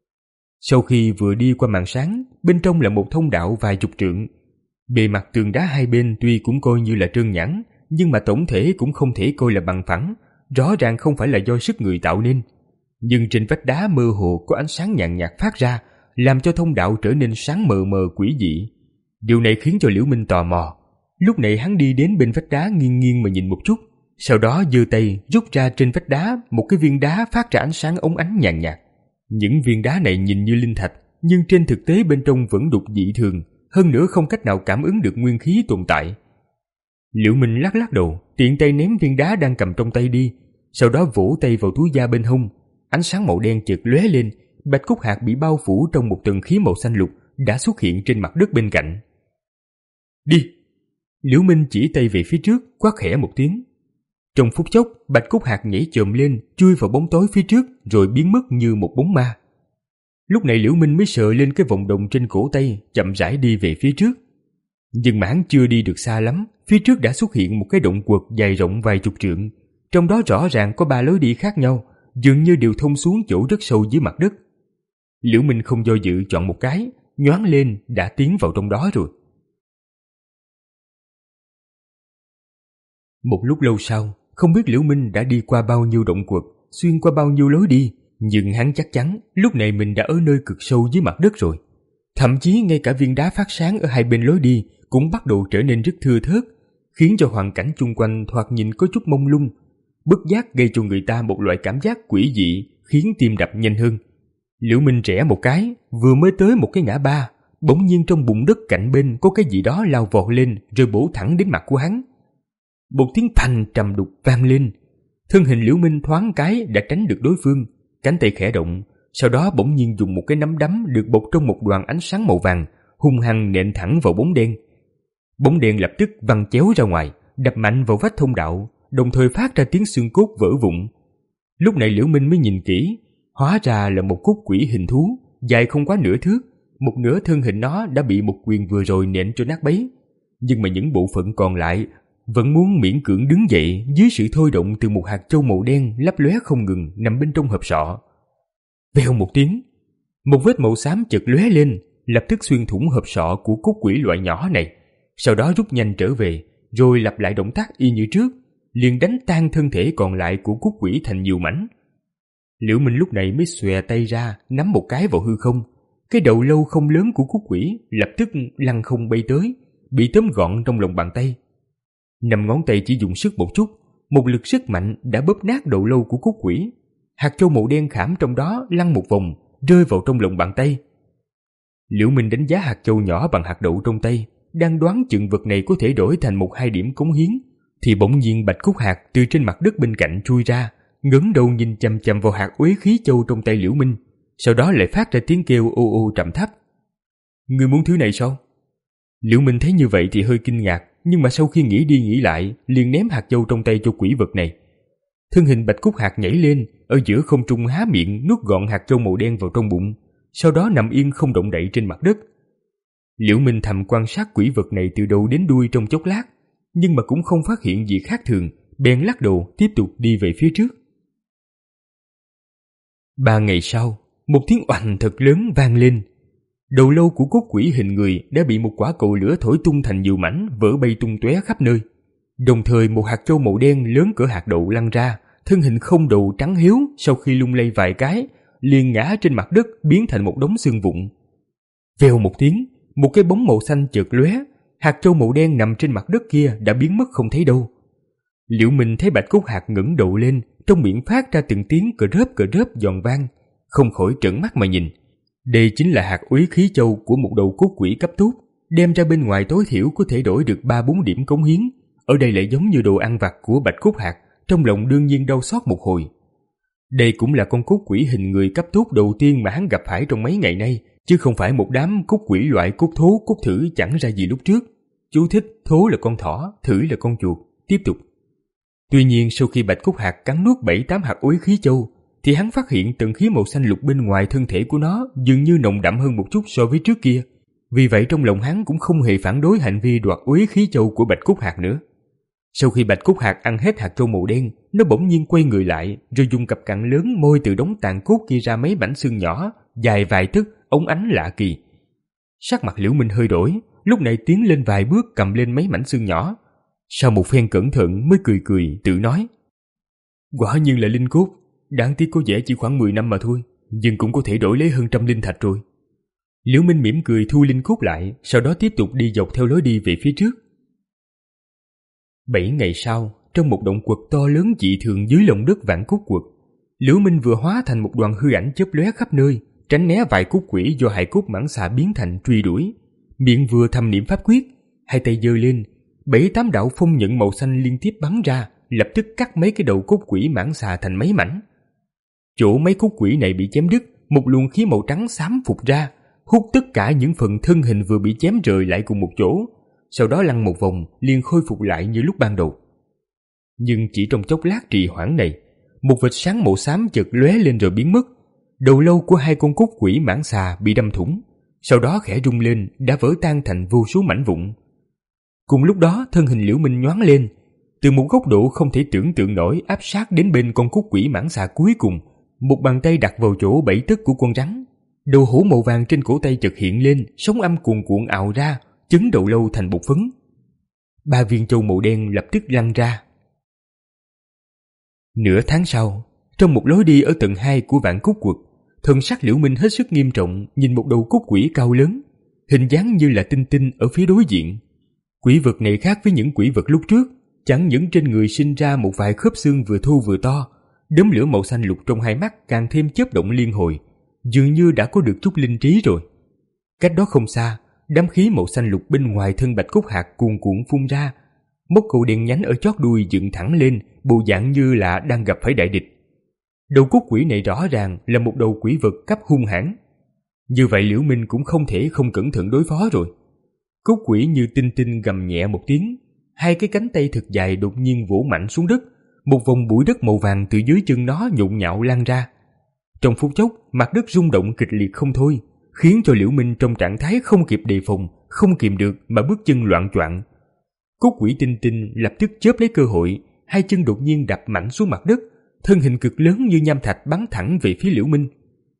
Sau khi vừa đi qua màn sáng, bên trong là một thông đạo vài chục trượng. Bề mặt tường đá hai bên tuy cũng coi như là trơn nhẵn, nhưng mà tổng thể cũng không thể coi là bằng phẳng, rõ ràng không phải là do sức người tạo nên. Nhưng trên vách đá mơ hồ có ánh sáng nhàn nhạt phát ra, làm cho thông đạo trở nên sáng mờ mờ quỷ dị. Điều này khiến cho Liễu Minh tò mò. Lúc này hắn đi đến bên vách đá nghiêng nghiêng mà nhìn một chút, sau đó giơ tay rút ra trên vách đá một cái viên đá phát ra ánh sáng óng ánh nhàn nhạt. Những viên đá này nhìn như linh thạch, nhưng trên thực tế bên trong vẫn đục dị thường, hơn nữa không cách nào cảm ứng được nguyên khí tồn tại. Liễu Minh lắc lắc đầu, tiện tay ném viên đá đang cầm trong tay đi, sau đó vỗ tay vào túi da bên hông. Ánh sáng màu đen chợt lóe lên, bạch cốt hạt bị bao phủ trong một tầng khí màu xanh lục đã xuất hiện trên mặt đất bên cạnh. Đi! Liễu Minh chỉ tay về phía trước, quát khẽ một tiếng. Trong phút chốc, bạch cốt hạt nhảy chồm lên, chui vào bóng tối phía trước, rồi biến mất như một bóng ma. Lúc này Liễu Minh mới sờ lên cái vòng đồng trên cổ tay, chậm rãi đi về phía trước. Nhưng mà hắn chưa đi được xa lắm, phía trước đã xuất hiện một cái động quật dài rộng vài chục trượng, trong đó rõ ràng có ba lối đi khác nhau, dường như đều thông xuống chỗ rất sâu dưới mặt đất. Liễu Minh không do dự chọn một cái, nhoáng lên đã tiến vào trong đó rồi. Một lúc lâu sau, không biết Liễu Minh đã đi qua bao nhiêu động quật, xuyên qua bao nhiêu lối đi, nhưng hắn chắc chắn lúc này mình đã ở nơi cực sâu dưới mặt đất rồi. Thậm chí ngay cả viên đá phát sáng ở hai bên lối đi cũng bắt đầu trở nên rất thưa thớt, khiến cho hoàn cảnh chung quanh thoạt nhìn có chút mông lung, bất giác gây cho người ta một loại cảm giác quỷ dị, khiến tim đập nhanh hơn. Liễu Minh rẽ một cái, vừa mới tới một cái ngã ba, bỗng nhiên trong bùn đất cạnh bên có cái gì đó lao vọt lên rồi bổ thẳng đến mặt của hắn. Một tiếng phanh trầm đục vang lên, thân hình Liễu Minh thoáng cái đã tránh được đối phương, cánh tay khẽ động, sau đó bỗng nhiên dùng một cái nắm đấm được bọc trong một đoàn ánh sáng màu vàng, hung hăng nện thẳng vào bóng đen. Bóng đen lập tức văng chéo ra ngoài, đập mạnh vào vách thông đạo, đồng thời phát ra tiếng xương cốt vỡ vụn. Lúc này Liễu Minh mới nhìn kỹ, hóa ra là một cốt quỷ hình thú, dài không quá nửa thước, một nửa thân hình nó đã bị một quyền vừa rồi nện cho nát bấy, nhưng mà những bộ phận còn lại vẫn muốn miễn cưỡng đứng dậy dưới sự thôi động từ một hạt châu màu đen lấp lóe không ngừng nằm bên trong hộp sọ. Vèo một tiếng, một vết màu xám chợt lóe lên, lập tức xuyên thủng hộp sọ của cốt quỷ loại nhỏ này, sau đó rút nhanh trở về, rồi lặp lại động tác y như trước, liền đánh tan thân thể còn lại của cốt quỷ thành nhiều mảnh. Liễu Minh lúc này mới xòe tay ra, nắm một cái vào hư không, cái đầu lâu không lớn của cốt quỷ lập tức lăn không bay tới, bị tóm gọn trong lòng bàn tay. Năm ngón tay chỉ dùng sức một chút, một lực sức mạnh đã bóp nát đầu lâu của cốt quỷ. Hạt châu màu đen khảm trong đó lăn một vòng, rơi vào trong lòng bàn tay. Liễu Minh đánh giá hạt châu nhỏ bằng hạt đậu trong tay, đang đoán chừng vật này có thể đổi thành một hai điểm cống hiến, thì bỗng nhiên bạch cốt hạt từ trên mặt đất bên cạnh chui ra, ngẩng đầu nhìn chằm chằm vào hạt uế khí châu trong tay Liễu Minh, sau đó lại phát ra tiếng kêu ô ô trầm thấp. Ngươi muốn thứ này sao? Liễu Minh thấy như vậy thì hơi kinh ngạc, nhưng mà sau khi nghĩ đi nghĩ lại, liền ném hạt châu trong tay cho quỷ vật này. Thân hình bạch cốt hạt nhảy lên, ở giữa không trung há miệng nuốt gọn hạt châu màu đen vào trong bụng, sau đó nằm yên không động đậy trên mặt đất. Liễu Minh thầm quan sát quỷ vật này từ đầu đến đuôi trong chốc lát, nhưng mà cũng không phát hiện gì khác thường, bèn lắc đầu tiếp tục đi về phía trước. Ba ngày sau, một tiếng oành thật lớn vang lên. Đầu lâu của cốt quỷ hình người đã bị một quả cầu lửa thổi tung thành nhiều mảnh, vỡ bay tung tóe khắp nơi. Đồng thời một hạt châu màu đen lớn cỡ hạt đậu lăn ra, thân hình không đầu trắng hiếu sau khi lung lay vài cái, liền ngã trên mặt đất biến thành một đống xương vụn. Vèo một tiếng, một cái bóng màu xanh chợt lóe, hạt châu màu đen nằm trên mặt đất kia đã biến mất không thấy đâu. Liễu Minh thấy bạch cốt hạt ngẩng đầu lên, trong miệng phát ra từng tiếng cờ rớp cờ rớp giòn vang, không khỏi trợn mắt mà nhìn. Đây chính là hạt uế khí châu của một đầu cốt quỷ cấp tốt, đem ra bên ngoài tối thiểu có thể đổi được ba bốn điểm cống hiến. Ở đây lại giống như đồ ăn vặt của bạch cốt hạt, trong lòng đương nhiên đau xót một hồi. Đây cũng là con cốt quỷ hình người cấp tốt đầu tiên mà hắn gặp phải trong mấy ngày nay, chứ không phải một đám cốt quỷ loại cốt thố cốt thử chẳng ra gì lúc trước. Chú thích: thố là con thỏ, thử là con chuột. Tiếp tục. Tuy nhiên sau khi bạch cốt hạt cắn nuốt bảy tám hạt uế khí châu, thì hắn phát hiện tầng khí màu xanh lục bên ngoài thân thể của nó dường như nồng đậm hơn một chút so với trước kia. Vì vậy trong lòng hắn cũng không hề phản đối hành vi đoạt uế khí châu của bạch cốt hạt nữa. Sau khi bạch cốt hạt ăn hết hạt châu màu đen, nó bỗng nhiên quay người lại, rồi dùng cặp cặn lớn môi từ đống tàn cốt kia ra mấy mảnh xương nhỏ, dài vài tấc, óng ánh lạ kỳ. Sắc mặt Liễu Minh hơi đổi, lúc này tiến lên vài bước cầm lên mấy mảnh xương nhỏ. Sau một phen cẩn thận mới cười cười tự nói: quả nhiên là linh cốt, đáng tiếc có vẻ chỉ khoảng mười năm mà thôi, nhưng cũng có thể đổi lấy hơn trăm linh thạch rồi. Liễu Minh mỉm cười thu linh cốt lại, sau đó tiếp tục đi dọc theo lối đi về phía trước. Bảy ngày sau, trong một động quật to lớn dị thường dưới lòng đất vạn cốt quật, Liễu Minh vừa hóa thành một đoàn hư ảnh chớp lóe khắp nơi, tránh né vài cốt quỷ do hài cốt mãng xà biến thành truy đuổi, miệng vừa thầm niệm pháp quyết, hai tay giơ lên, bảy tám đạo phong nhận màu xanh liên tiếp bắn ra, lập tức cắt mấy cái đầu cốt quỷ mãng xà thành mấy mảnh. Chỗ mấy cốt quỷ này bị chém đứt, một luồng khí màu trắng xám phụt ra, hút tất cả những phần thân hình vừa bị chém rời lại cùng một chỗ, sau đó lăn một vòng liền khôi phục lại như lúc ban đầu. Nhưng chỉ trong chốc lát trì hoãn này, một vệt sáng màu xám chợt lóe lên rồi biến mất. Đầu lâu của hai con cốt quỷ mãng xà bị đâm thủng, sau đó khẽ rung lên đã vỡ tan thành vô số mảnh vụn. Cùng lúc đó thân hình Liễu Minh nhoáng lên, từ một góc độ không thể tưởng tượng nổi áp sát đến bên con cốt quỷ mãng xà cuối cùng, một bàn tay đặt vào chỗ bảy tấc của con rắn. Đầu hổ màu vàng trên cổ tay chợt hiện lên, sóng âm cuồn cuộn ào ra, chấn đầu lâu thành bột phấn. Ba viên châu màu đen lập tức lăn ra, Nửa tháng sau, trong một lối đi ở tầng hai của Vạn Cốt Quật, thần sắc Liễu Minh hết sức nghiêm trọng nhìn một đầu cốt quỷ cao lớn, hình dáng như là tinh tinh ở phía đối diện. Quỷ vật này khác với những quỷ vật lúc trước, chẳng những trên người sinh ra một vài khớp xương vừa thô vừa to, đốm lửa màu xanh lục trong hai mắt càng thêm chớp động liên hồi, dường như đã có được chút linh trí rồi. Cách đó không xa, đám khí màu xanh lục bên ngoài thân Bạch Cốt Hạc cuồn cuộn phun ra, móc câu đen nhánh ở chót đuôi dựng thẳng lên, bộ dạng như là đang gặp phải đại địch. Đầu cốt quỷ này rõ ràng là một đầu quỷ vật cấp hung hãn. Như vậy Liễu Minh cũng không thể không cẩn thận đối phó rồi. Cốt quỷ như tinh tinh gầm nhẹ một tiếng, hai cái cánh tay thật dài đột nhiên vỗ mạnh xuống đất, một vòng bụi đất màu vàng từ dưới chân nó nhộn nhạo lan ra. Trong phút chốc, mặt đất rung động kịch liệt không thôi, khiến cho Liễu Minh trong trạng thái không kịp đề phòng, không kìm được mà bước chân loạng choạng. Cốt quỷ tinh tinh lập tức chớp lấy cơ hội, hai chân đột nhiên đập mạnh xuống mặt đất, thân hình cực lớn như nham thạch bắn thẳng về phía Liễu Minh.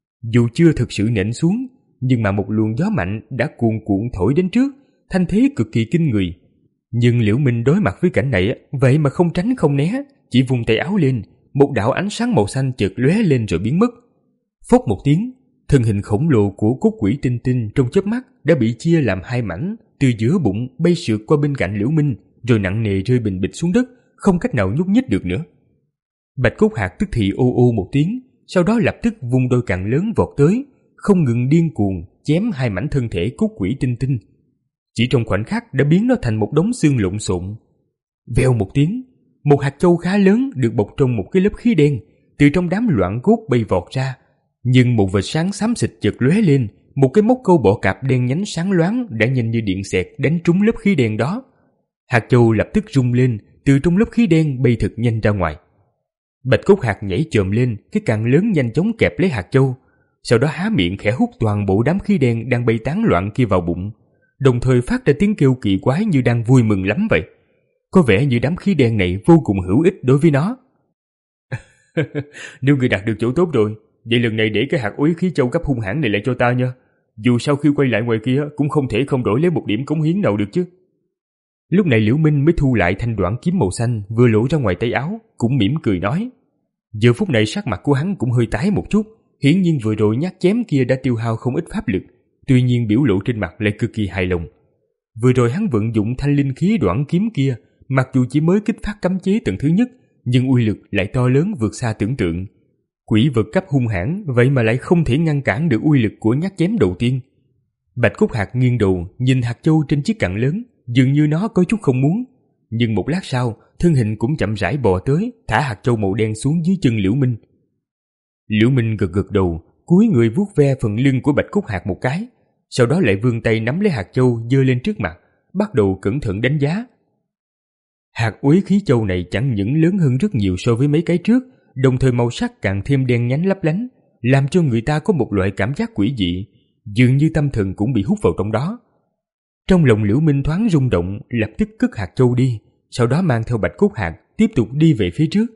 Dù chưa thực sự nện xuống, nhưng mà một luồng gió mạnh đã cuồn cuộn thổi đến trước, thanh thế cực kỳ kinh người. Nhưng Liễu Minh đối mặt với cảnh này, vậy mà không tránh không né, chỉ vùng tay áo lên, một đạo ánh sáng màu xanh chợt lóe lên rồi biến mất. Phốc một tiếng, thân hình khổng lồ của cốt quỷ tinh tinh trong chớp mắt đã bị chia làm hai mảnh, từ giữa bụng bay sượt qua bên cạnh Liễu Minh, rồi nặng nề rơi bình bịch xuống đất, không cách nào nhúc nhích được nữa. Bạch Cốt Hạc tức thì ô ô một tiếng, sau đó lập tức vung đôi càn lớn vọt tới, không ngừng điên cuồng chém hai mảnh thân thể cốt quỷ tinh tinh. Chỉ trong khoảnh khắc đã biến nó thành một đống xương lộn xộn. Vèo một tiếng, một hạt châu khá lớn được bọc trong một cái lớp khí đen từ trong đám loạn cốt bay vọt ra, nhưng một vệt sáng xám xịt chợt lóe lên, một cái móc câu bọ cạp đen nhánh sáng loáng đã nhanh như điện xẹt đánh trúng lớp khí đen đó. Hạt châu lập tức rung lên, từ trong lớp khí đen bay thật nhanh ra ngoài. Bạch Cốt Hạc nhảy chồm lên, cái càng lớn nhanh chóng kẹp lấy hạt châu, sau đó há miệng khẽ hút toàn bộ đám khí đen đang bay tán loạn kia vào bụng, đồng thời phát ra tiếng kêu kỳ quái như đang vui mừng lắm vậy. Có vẻ như đám khí đen này vô cùng hữu ích đối với nó. Nếu người đạt được chỗ tốt rồi, vậy lần này để cái hạt úy khí châu cấp hung hãn này lại cho ta nha. Dù sau khi quay lại ngoài kia cũng không thể không đổi lấy một điểm cống hiến nào được chứ. Lúc này Liễu Minh mới thu lại thanh đoạn kiếm màu xanh vừa lộ ra ngoài tay áo, cũng mỉm cười nói. Giờ phút này sắc mặt của hắn cũng hơi tái một chút, hiển nhiên vừa rồi nhát chém kia đã tiêu hao không ít pháp lực, tuy nhiên biểu lộ trên mặt lại cực kỳ hài lòng. Vừa rồi hắn vận dụng thanh linh khí đoạn kiếm kia, mặc dù chỉ mới kích phát cấm chế tầng thứ nhất, nhưng uy lực lại to lớn vượt xa tưởng tượng. Quỷ vật cấp hung hãn vậy mà lại không thể ngăn cản được uy lực của nhát chém đầu tiên. Bạch Cốt Hạc nghiêng đầu nhìn hạt châu trên chiếc cặn lớn, dường như nó có chút không muốn, nhưng một lát sau thân hình cũng chậm rãi bò tới, thả hạt châu màu đen xuống dưới chân Liễu Minh. Liễu Minh gật gật đầu, cúi người vuốt ve phần lưng của Bạch Cốt Hạc một cái, sau đó lại vươn tay nắm lấy hạt châu giơ lên trước mặt, bắt đầu cẩn thận đánh giá. Hạt uế khí châu này chẳng những lớn hơn rất nhiều so với mấy cái trước, đồng thời màu sắc càng thêm đen nhánh lấp lánh, làm cho người ta có một loại cảm giác quỷ dị, dường như tâm thần cũng bị hút vào trong đó. Trong lòng Liễu Minh thoáng rung động, lập tức cất hạt châu đi, sau đó mang theo Bạch Cốt Hạc tiếp tục đi về phía trước.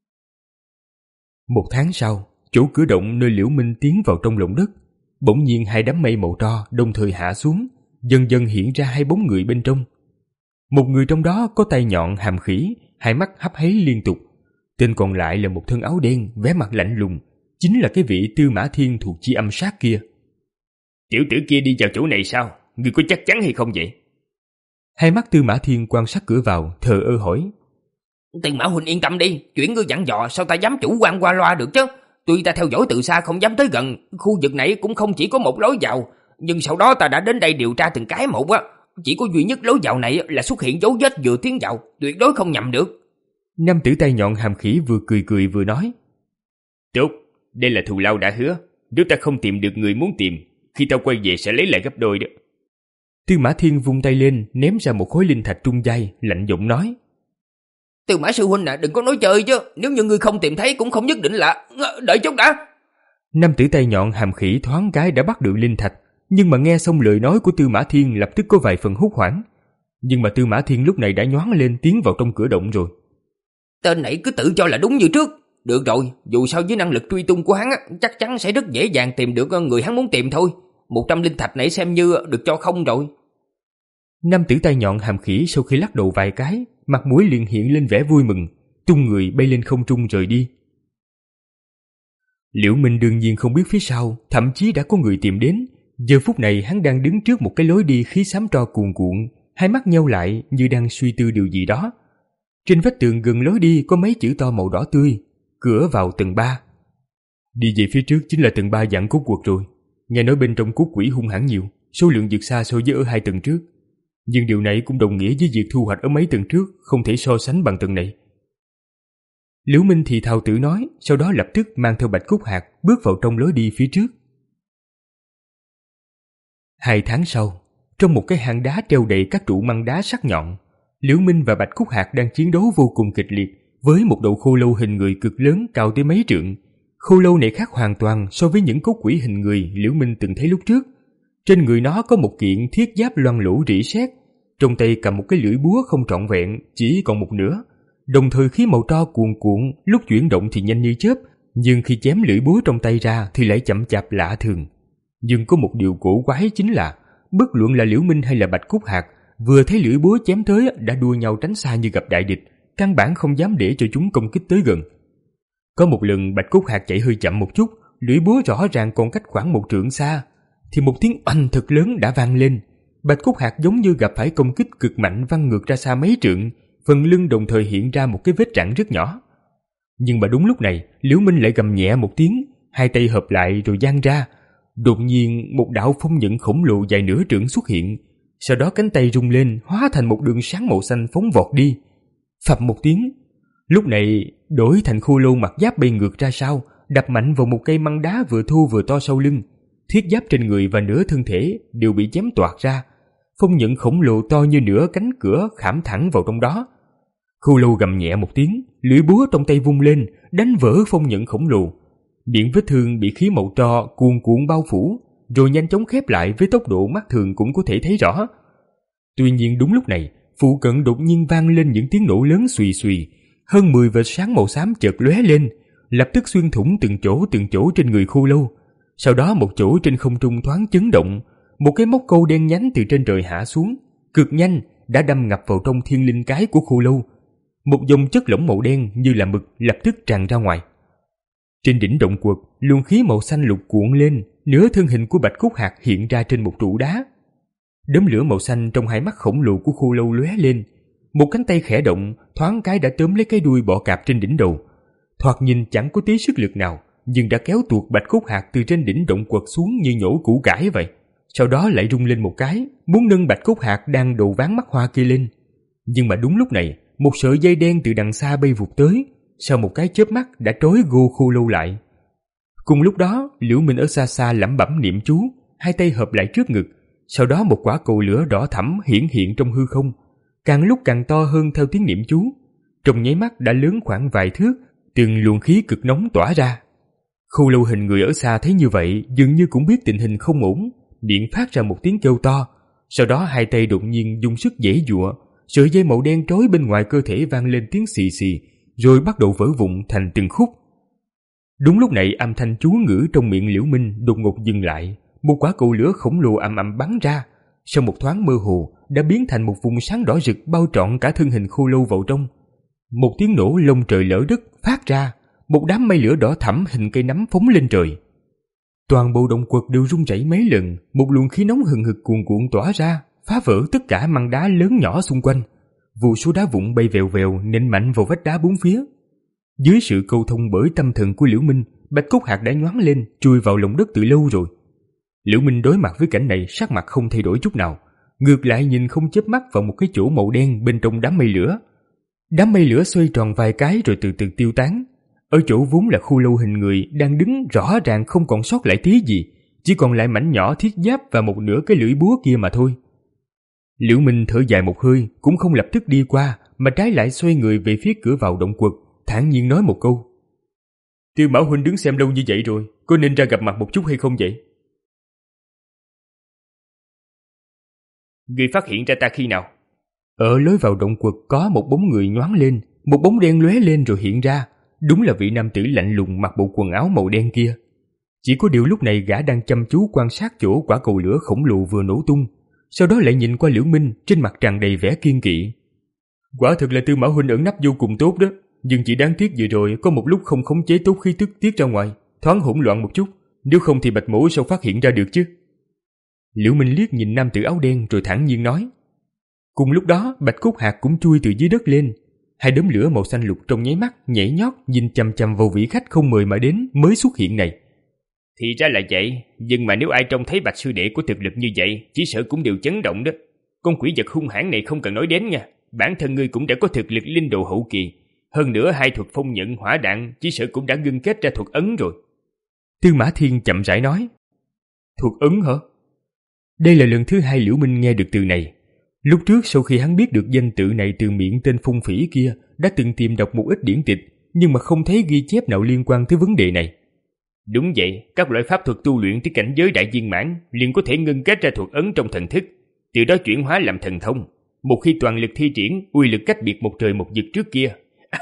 Một tháng sau, chỗ cửa động nơi Liễu Minh tiến vào trong lòng đất, bỗng nhiên hai đám mây màu tro đồng thời hạ xuống, dần dần hiện ra hai bóng người bên trong. Một người trong đó có tay nhọn hàm khỉ, hai mắt hấp háy liên tục. Tên còn lại là một thân áo đen, vẻ mặt lạnh lùng, chính là cái vị Tư Mã Thiên thuộc chi âm sát kia. Tiểu tử kia đi vào chỗ này sao? Ngươi có chắc chắn hay không vậy? Hai mắt Tư Mã Thiên quan sát cửa vào, thờ ơ hỏi. Tư Mã huynh yên tâm đi, chuyện ngươi dặn dò sao ta dám chủ quan qua loa được chứ? Tuy ta theo dõi từ xa không dám tới gần, khu vực này cũng không chỉ có một lối vào, nhưng sau đó ta đã đến đây điều tra từng cái một á. Chỉ có duy nhất lối vào này là xuất hiện dấu vết vừa tiến vào, tuyệt đối không nhầm được. Nam tử tay nhọn hàm khỉ vừa cười cười vừa nói. Tốt, đây là thù lao đã hứa. Nếu ta không tìm được người muốn tìm, khi ta quay về sẽ lấy lại gấp đôi đó. Tư Mã Thiên vung tay lên, ném ra một khối linh thạch trung giai, lạnh giọng nói. Tư Mã sư huynh à, đừng có nói chơi chứ. Nếu như ngươi không tìm thấy cũng không nhất định là... Đợi chút đã. Nam tử tay nhọn hàm khỉ thoáng cái đã bắt được linh thạch, nhưng mà nghe xong lời nói của Tư Mã Thiên lập tức có vài phần hốt hoảng. Nhưng mà Tư Mã Thiên lúc này đã nhoáng lên tiến vào trong cửa động rồi. Tên này cứ tự cho là đúng như trước. Được rồi, dù sao với năng lực truy tung của hắn chắc chắn sẽ rất dễ dàng tìm được người hắn muốn tìm thôi. Một trăm linh thạch này xem như được cho không rồi. Nam tử tay nhọn hàm khỉ sau khi lắc đầu vài cái, mặt mũi liền hiện lên vẻ vui mừng, tung người bay lên không trung rời đi. Liễu Minh đương nhiên không biết phía sau thậm chí đã có người tìm đến. Giờ phút này hắn đang đứng trước một cái lối đi khí xám tro cuồn cuộn, hai mắt nheo lại như đang suy tư điều gì đó. Trên vách tường gần lối đi có mấy chữ to màu đỏ tươi, cửa vào tầng ba. Đi về phía trước chính là tầng ba Dạng Cốt Quật rồi. Nghe nói bên trong cốt quỷ hung hãn nhiều, số lượng vượt xa so với ở hai tầng trước. Nhưng điều này cũng đồng nghĩa với việc thu hoạch ở mấy tầng trước không thể so sánh bằng tầng này. Liễu Minh thì thào tự nói, sau đó lập tức mang theo Bạch Cốt Hạc bước vào trong lối đi phía trước. Hai tháng sau, trong một cái hang đá treo đầy các trụ măng đá sắc nhọn, Liễu Minh và Bạch Cốt Hạc đang chiến đấu vô cùng kịch liệt với một đầu khô lâu hình người cực lớn cao tới mấy trượng. Khô lâu này khác hoàn toàn so với những cốt quỷ hình người Liễu Minh từng thấy lúc trước. Trên người nó có một kiện thiết giáp loang lổ rỉ sét, trong tay cầm một cái lưỡi búa không trọn vẹn, chỉ còn một nửa. Đồng thời khí màu tro cuồn cuộn, lúc chuyển động thì nhanh như chớp, nhưng khi chém lưỡi búa trong tay ra thì lại chậm chạp lạ thường. Nhưng có một điều cổ quái chính là, bất luận là Liễu Minh hay là Bạch Cốt Hạc, vừa thấy lưỡi búa chém tới đã đua nhau tránh xa như gặp đại địch, căn bản không dám để cho chúng công kích tới gần. Có một lần Bạch Cốt Hạc chạy hơi chậm một chút, lưỡi búa rõ ràng còn cách khoảng một trượng xa, thì một tiếng oanh thật lớn đã vang lên. Bạch Cốt Hạc giống như gặp phải công kích cực mạnh văng ngược ra xa mấy trượng, phần lưng đồng thời hiện ra một cái vết rạn rất nhỏ. Nhưng mà đúng lúc này, Liễu Minh lại gầm nhẹ một tiếng, hai tay hợp lại rồi giang ra. Đột nhiên một đạo phong nhận khổng lồ dài nửa trượng xuất hiện, sau đó cánh tay rung lên hóa thành một đường sáng màu xanh phóng vọt đi. Phập một tiếng, lúc này đổi thành khô lâu mặc giáp bay ngược ra sau, đập mạnh vào một cây măng đá vừa thô vừa to sau lưng. Thiết giáp trên người và nửa thân thể đều bị chém toạc ra. Phong nhận khổng lồ to như nửa cánh cửa khảm thẳng vào trong đó. Khô lâu gầm nhẹ một tiếng, lưỡi búa trong tay vung lên, đánh vỡ phong nhận khổng lồ. Miệng vết thương bị khí màu tro cuồn cuộn bao phủ, rồi nhanh chóng khép lại với tốc độ mắt thường cũng có thể thấy rõ. Tuy nhiên đúng lúc này, phụ cận đột nhiên vang lên những tiếng nổ lớn xùy xùy, hơn mười vệt sáng màu xám chợt lóe lên, lập tức xuyên thủng từng chỗ từng chỗ trên người khô lâu. Sau đó một chỗ trên không trung thoáng chấn động, một cái móc câu đen nhánh từ trên trời hạ xuống, cực nhanh đã đâm ngập vào trong thiên linh cái của khô lâu. Một dòng chất lỏng màu đen như là mực lập tức tràn ra ngoài. Trên đỉnh động quật, luồng khí màu xanh lục cuộn lên, nửa thân hình của Bạch Cốt Hạc hiện ra trên một trụ đá. Đốm lửa màu xanh trong hai mắt khổng lồ của khô lâu lóe lên, một cánh tay khẽ động, thoáng cái đã tóm lấy cái đuôi bọ cạp trên đỉnh đầu. Thoạt nhìn chẳng có tí sức lực nào, nhưng đã kéo tuột Bạch Cốt Hạc từ trên đỉnh động quật xuống như nhổ củ cải vậy. Sau đó lại rung lên một cái, muốn nâng Bạch Cốt Hạc đang đầu ván mắt hoa kia lên. Nhưng mà đúng lúc này, một sợi dây đen từ đằng xa bay vụt tới, sau một cái chớp mắt đã trói gô khô lâu lại. Cùng lúc đó, Liễu Minh ở xa xa lẩm bẩm niệm chú, hai tay hợp lại trước ngực, sau đó một quả cầu lửa đỏ thẫm hiển hiện trong hư không, càng lúc càng to hơn theo tiếng niệm chú. Trong nháy mắt đã lớn khoảng vài thước, từng luồng khí cực nóng tỏa ra. Khô lâu hình người ở xa thấy như vậy, dường như cũng biết tình hình không ổn, miệng phát ra một tiếng kêu to, sau đó hai tay đột nhiên dùng sức giãy giụa, sợi dây màu đen trói bên ngoài cơ thể vang lên tiếng xì xì, rồi bắt đầu vỡ vụn thành từng khúc. Đúng lúc này âm thanh chú ngữ trong miệng Liễu Minh đột ngột dừng lại, một quả cầu lửa khổng lồ ầm ầm bắn ra, sau một thoáng mơ hồ đã biến thành một vùng sáng đỏ rực bao trọn cả thân hình khô lâu vào trong. Một tiếng nổ lông trời lở đất phát ra, một đám mây lửa đỏ thẫm hình cây nắm phóng lên trời. Toàn bộ động quật đều rung rẩy mấy lần, một luồng khí nóng hừng hực cuồn cuộn tỏa ra, phá vỡ tất cả măng đá lớn nhỏ xung quanh. Vô số đá vụn bay vèo vèo nện mạnh vào vách đá bốn phía. Dưới sự câu thông bởi tâm thần của Liễu Minh, Bạch Cốt Hạc đã nhoáng lên, chui vào lòng đất từ lâu rồi. Liễu Minh đối mặt với cảnh này sắc mặt không thay đổi chút nào, ngược lại nhìn không chớp mắt vào một cái chỗ màu đen bên trong đám mây lửa. Đám mây lửa xoay tròn vài cái rồi từ từ tiêu tán. Ở chỗ vốn là khô lâu hình người đang đứng rõ ràng không còn sót lại tí gì, chỉ còn lại mảnh nhỏ thiết giáp và một nửa cái lưỡi búa kia mà thôi. Liễu Minh thở dài một hơi, cũng không lập tức đi qua, mà trái lại xoay người về phía cửa vào động quật, thản nhiên nói một câu: Tiêu Mão huynh đứng xem lâu như vậy rồi, có nên ra gặp mặt một chút hay không vậy? Ngươi phát hiện ra ta khi nào? Ở lối vào động quật có một bóng người nhoáng lên, một bóng đen lóe lên rồi hiện ra, đúng là vị nam tử lạnh lùng mặc bộ quần áo màu đen kia. Chỉ có điều lúc này gã đang chăm chú quan sát chỗ quả cầu lửa khổng lồ vừa nổ tung, sau đó lại nhìn qua Liễu Minh, trên mặt tràn đầy vẻ kiên kỵ. Quả thực là Tư Mã huynh ẩn nấp vô cùng tốt đó, nhưng chỉ đáng tiếc vừa rồi có một lúc không khống chế tốt khí tức tiết ra ngoài, thoáng hỗn loạn một chút, nếu không thì Bạch Mỗ sao phát hiện ra được chứ. Liễu Minh liếc nhìn nam tử áo đen rồi thản nhiên nói. Cùng lúc đó Bạch Cốt Hạc cũng chui từ dưới đất lên, hai đốm lửa màu xanh lục trong nháy mắt nhảy nhót nhìn chằm chằm vào vị khách không mời mà đến mới xuất hiện này. Thì ra là vậy, nhưng mà nếu ai trông thấy Bạch sư đệ của thực lực như vậy, chỉ sợ cũng đều chấn động đó. Con quỷ vật hung hãn này không cần nói đến nha, bản thân ngươi cũng đã có thực lực linh đồ hậu kỳ, hơn nữa hai thuật phong nhận hỏa đạn chỉ sợ cũng đã ngưng kết ra thuật ấn rồi. Tư Mã Thiên chậm rãi nói. Thuật ấn hả? Đây là lần thứ hai Liễu Minh nghe được từ này. Lúc trước sau khi hắn biết được danh tự này từ miệng tên Phong Phỉ kia, đã từng tìm đọc một ít điển tịch, nhưng mà không thấy ghi chép nào liên quan tới vấn đề này. Đúng vậy, các loại pháp thuật tu luyện tới cảnh giới đại viên mãn liền có thể ngưng kết ra thuật ấn trong thần thức, từ đó chuyển hóa làm thần thông. Một khi toàn lực thi triển, uy lực cách biệt một trời một vực trước kia.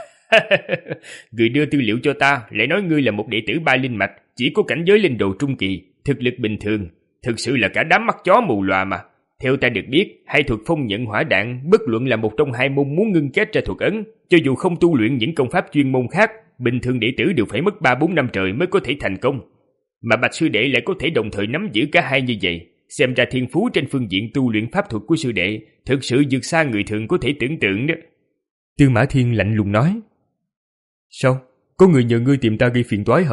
Người đưa tư liệu cho ta lại nói ngươi là một đệ tử ba linh mạch, chỉ có cảnh giới linh đồ trung kỳ, thực lực bình thường, thực sự là cả đám mắt chó mù lòa mà. Theo ta được biết, hai thuật phong nhận hỏa đạn bất luận là một trong hai môn muốn ngưng kết ra thuật ấn, cho dù không tu luyện những công pháp chuyên môn khác, bình thường đệ tử đều phải mất ba bốn năm trời mới có thể thành công. Mà Bạch sư đệ lại có thể đồng thời nắm giữ cả hai như vậy, xem ra thiên phú trên phương diện tu luyện pháp thuật của sư đệ thực sự vượt xa người thường có thể tưởng tượng đó. Tư Mã Thiên lạnh lùng nói. Sao? Có người nhờ ngươi tìm ta gây phiền toái hả?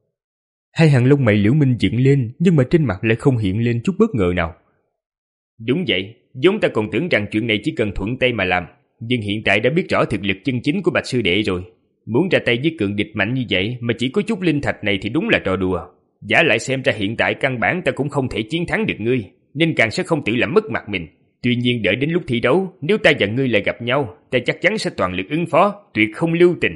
Hai hàng lông mày Liễu Minh dựng lên, nhưng mà trên mặt lại không hiện lên chút bất ngờ nào. Đúng vậy, giống ta còn tưởng rằng chuyện này chỉ cần thuận tay mà làm, nhưng hiện tại đã biết rõ thực lực chân chính của Bạch sư đệ rồi. Muốn ra tay với cường địch mạnh như vậy mà chỉ có chút linh thạch này thì đúng là trò đùa. Giả lại xem ra hiện tại căn bản ta cũng không thể chiến thắng được ngươi, nên càng sẽ không tự làm mất mặt mình. Tuy nhiên đợi đến lúc thi đấu, nếu ta và ngươi lại gặp nhau, ta chắc chắn sẽ toàn lực ứng phó, tuyệt không lưu tình.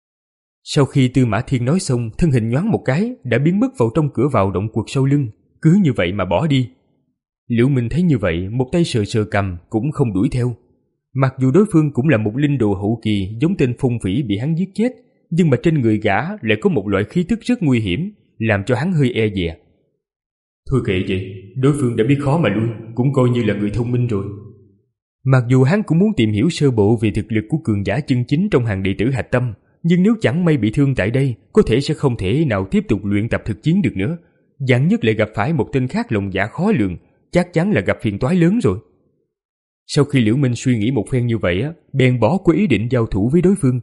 Sau khi Tư Mã Thiên nói xong, thân hình nhoáng một cái đã biến mất vào trong cửa vào động quật sau lưng, cứ như vậy mà bỏ đi. Liễu Minh thấy như vậy, một tay sờ sờ cầm cũng không đuổi theo. Mặc dù đối phương cũng là một linh đồ hậu kỳ giống tên Phong Phỉ bị hắn giết chết, nhưng mà trên người gã lại có một loại khí tức rất nguy hiểm, làm cho hắn hơi e dè. Thôi kệ vậy, đối phương đã biết khó mà lui, cũng coi như là người thông minh rồi. Mặc dù hắn cũng muốn tìm hiểu sơ bộ về thực lực của cường giả chân chính trong hàng đệ tử Hạch Tâm, nhưng nếu chẳng may bị thương tại đây, có thể sẽ không thể nào tiếp tục luyện tập thực chiến được nữa. Vạn nhất lại gặp phải một tên khác lòng dạ khó lường, chắc chắn là gặp phiền toái lớn rồi. Sau khi Liễu Minh suy nghĩ một phen như vậy, bèn bỏ qua ý định giao thủ với đối phương.